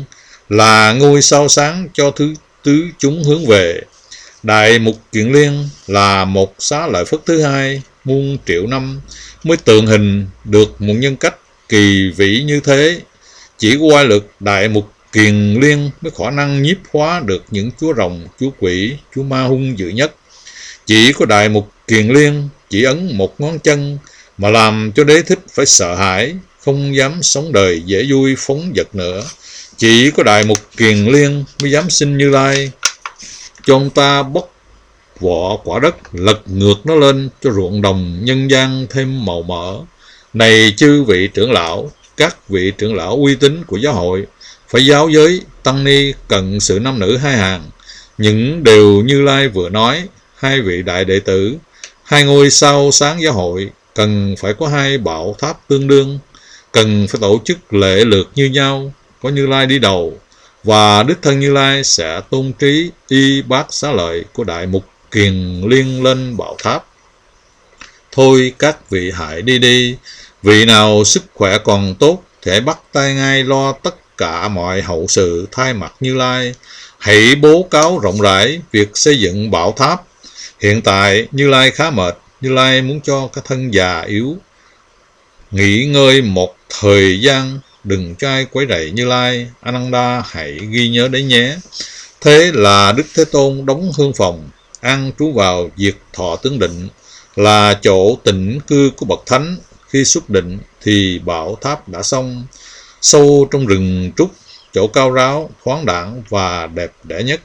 là ngôi sao sáng cho thứ tứ chúng hướng về. Đại Mục Kiền Liên là một Xá Lợi Phất thứ hai muôn triệu năm mới tượng hình được một nhân cách kỳ vĩ như thế. Chỉ có oai lực Đại Mục Kiền Liên mới khả năng nhiếp hóa được những chúa rồng, chúa quỷ, chúa ma hung dữ nhất. Chỉ có Đại Mục Kiền Liên chỉ ấn một ngón chân mà làm cho đế thích phải sợ hãi, không dám sống đời dễ vui phóng dật nữa. Chỉ có Đại Mục Kiền Liên mới dám xin Như Lai cho ông ta bóc vỏ quả đất, lật ngược nó lên cho ruộng đồng nhân gian thêm màu mỡ. Này chư vị trưởng lão, các vị trưởng lão uy tín của giáo hội, phải giáo giới tăng ni cần sự nam nữ hai hàng. Những điều Như Lai vừa nói, hai vị đại đệ tử, hai ngôi sao sáng giáo hội cần phải có hai bảo tháp tương đương, cần phải tổ chức lễ lượt như nhau, có Như Lai đi đầu, và đích thân Như Lai sẽ tôn trí y bát xá lợi của Đại Mục Kiền Liên lên bảo tháp. Thôi các vị hãy đi đi, vị nào sức khỏe còn tốt thì hãy bắt tay ngay lo tất cả mọi hậu sự thay mặt Như Lai. Hãy bố cáo rộng rãi việc xây dựng bảo tháp. Hiện tại Như Lai khá mệt, Như Lai muốn cho các thân già yếu nghỉ ngơi một thời gian, đừng cho ai quấy rầy Như Lai. Ananda hãy ghi nhớ đấy nhé. Thế là Đức Thế Tôn đóng hương phòng, an trú vào diệt thọ tướng định, là chỗ tịnh cư của bậc thánh. Khi xuất định thì bảo tháp đã xong, sâu trong rừng trúc, chỗ cao ráo, thoáng đãng và đẹp đẽ nhất.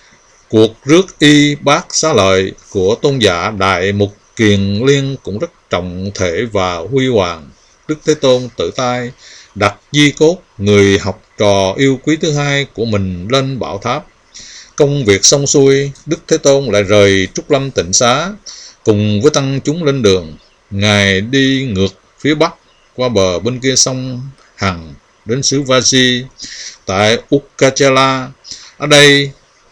Cuộc rước y bát xá lợi của tôn giả Đại Mục Kiền Liên cũng rất trọng thể và huy hoàng. Đức Thế Tôn tự tay đặt di cốt người học trò yêu quý thứ hai của mình lên bảo tháp. Công việc xong xuôi, Đức Thế Tôn lại rời Trúc Lâm Tịnh Xá cùng với tăng chúng lên đường. Ngài đi ngược phía bắc qua bờ bên kia sông Hằng đến xứ Vaji tại Ukachala. Ở đây,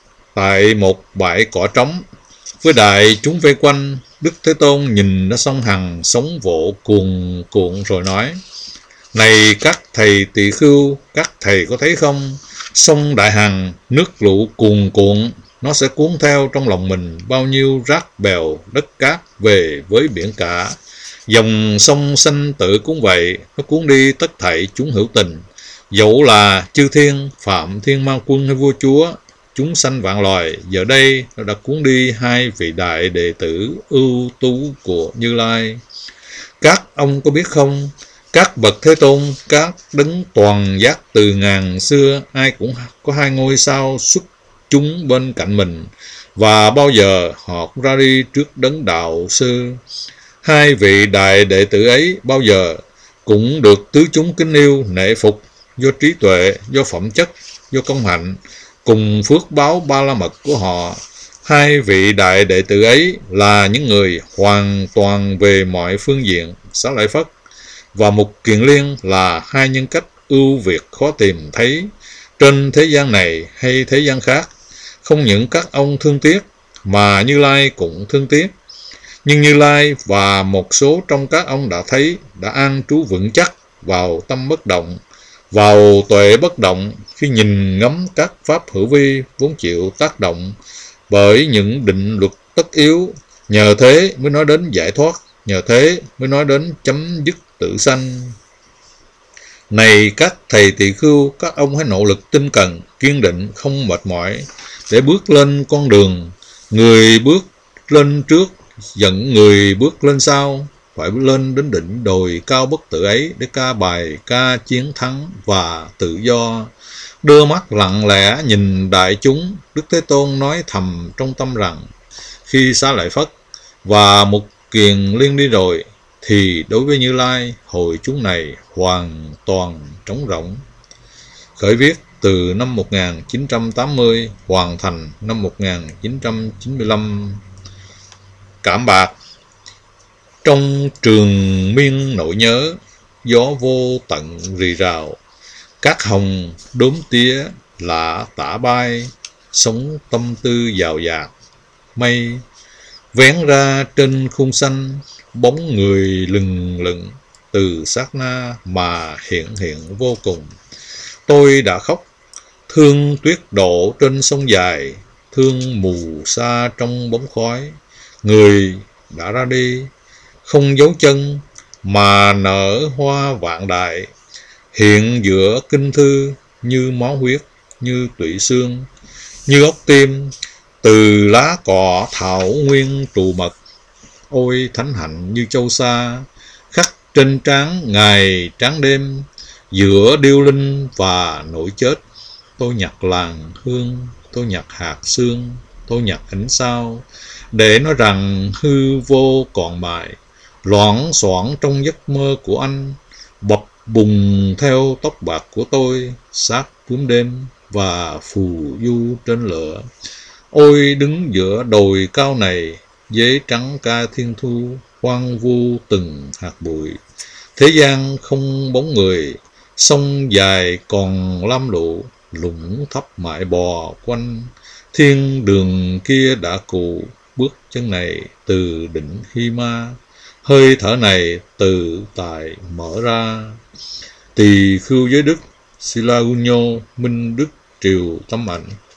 tại một bãi cỏ trống với đại chúng vây quanh, Đức Thế Tôn nhìn ra sông Hằng sóng vỗ cuồn cuộn rồi nói: Này các thầy tỳ khưu, các thầy có thấy không? Sông Đại Hằng nước lũ cuồn cuộn, nó sẽ cuốn theo trong lòng mình bao nhiêu rác bèo đất cát về với biển cả. Dòng sông Sanh Tử cũng vậy, nó cuốn đi tất thảy chúng hữu tình, dẫu là chư thiên, Phạm Thiên Ma Quân hay vua chúa, chúng sanh vạn loài. Giờ đây nó đã cuốn đi hai vị đại đệ tử ưu tú của Như Lai. Các ông có biết không, các bậc Thế Tôn, các đấng toàn giác từ ngàn xưa, ai cũng có hai ngôi sao xuất chúng bên cạnh mình, và bao giờ họ cũng ra đi trước đấng đạo sư. Hai vị đại đệ tử ấy bao giờ cũng được tứ chúng kính yêu nể phục, do trí tuệ, do phẩm chất, do công hạnh, cùng phước báo ba la mật của họ. Hai vị đại đệ tử ấy là những người hoàn toàn về mọi phương diện. Xá Lợi Phất và Mục Kiền Liên là hai nhân cách ưu việt khó tìm thấy trên thế gian này hay thế gian khác. Không những các ông thương tiếc mà Như Lai cũng thương tiếc. Nhưng Như Lai và một số trong các ông đã thấy, đã an trú vững chắc vào tâm bất động, vào tuệ bất động, khi nhìn ngắm các pháp hữu vi vốn chịu tác động bởi những định luật tất yếu. Nhờ thế mới nói đến giải thoát, nhờ thế mới nói đến chấm dứt tử sanh. Này các thầy tỳ khưu, các ông hãy nỗ lực tinh cần, kiên định, không mệt mỏi để bước lên con đường. Người bước lên trước dẫn người bước lên sau, phải lên đến đỉnh đồi cao bất tử ấy để ca bài ca chiến thắng và tự do. Đưa mắt lặng lẽ nhìn đại chúng, Đức Thế Tôn nói thầm trong tâm rằng: khi Xá Lợi Phất và Mục Kiền Liên đi rồi, thì đối với Như Lai, hội chúng này hoàn toàn trống rỗng. Khởi viết từ năm 1980, hoàn thành năm 1995. Cảm bạc. Trong trường miên nỗi nhớ, gió vô tận rì rào, các hồng đốm tía lạ tả bay, sống tâm tư dào dạt. Mây vén ra trên khung xanh, bóng người lừng lừng, từ sát na mà hiện hiện vô cùng. Tôi đã khóc Thương tuyết đổ trên sông dài, thương mù xa trong bóng khói. Người đã ra đi, không dấu chân, mà nở hoa vạn đại. Hiện giữa kinh thư, như máu huyết, như tủy xương, như ốc tim, từ lá cọ thảo nguyên trù mật. Ôi thánh hạnh như châu sa, khắc trên trán ngày tráng đêm. Giữa điêu linh và nỗi chết, tôi nhặt làng hương, tôi nhặt hạt sương, tôi nhặt ánh sao, để nói rằng hư vô còn mãi. Loảng xoảng trong giấc mơ của anh, bập bùng theo tóc bạc của tôi, sát bướm đêm và phù du trên lửa. Ôi đứng giữa đồi cao này, dế trắng ca thiên thu, hoang vu từng hạt bụi. Thế gian không bóng người, sông dài còn lam lũ, lũng thấp mãi bò quanh. Thiên đường kia đã cụ, bước chân này từ đỉnh Hy Ma. Hơi thở này từ tại mở ra. Tỳ khưu giới đức, Sila Gunyo, Minh Đức Triều Tâm Ảnh.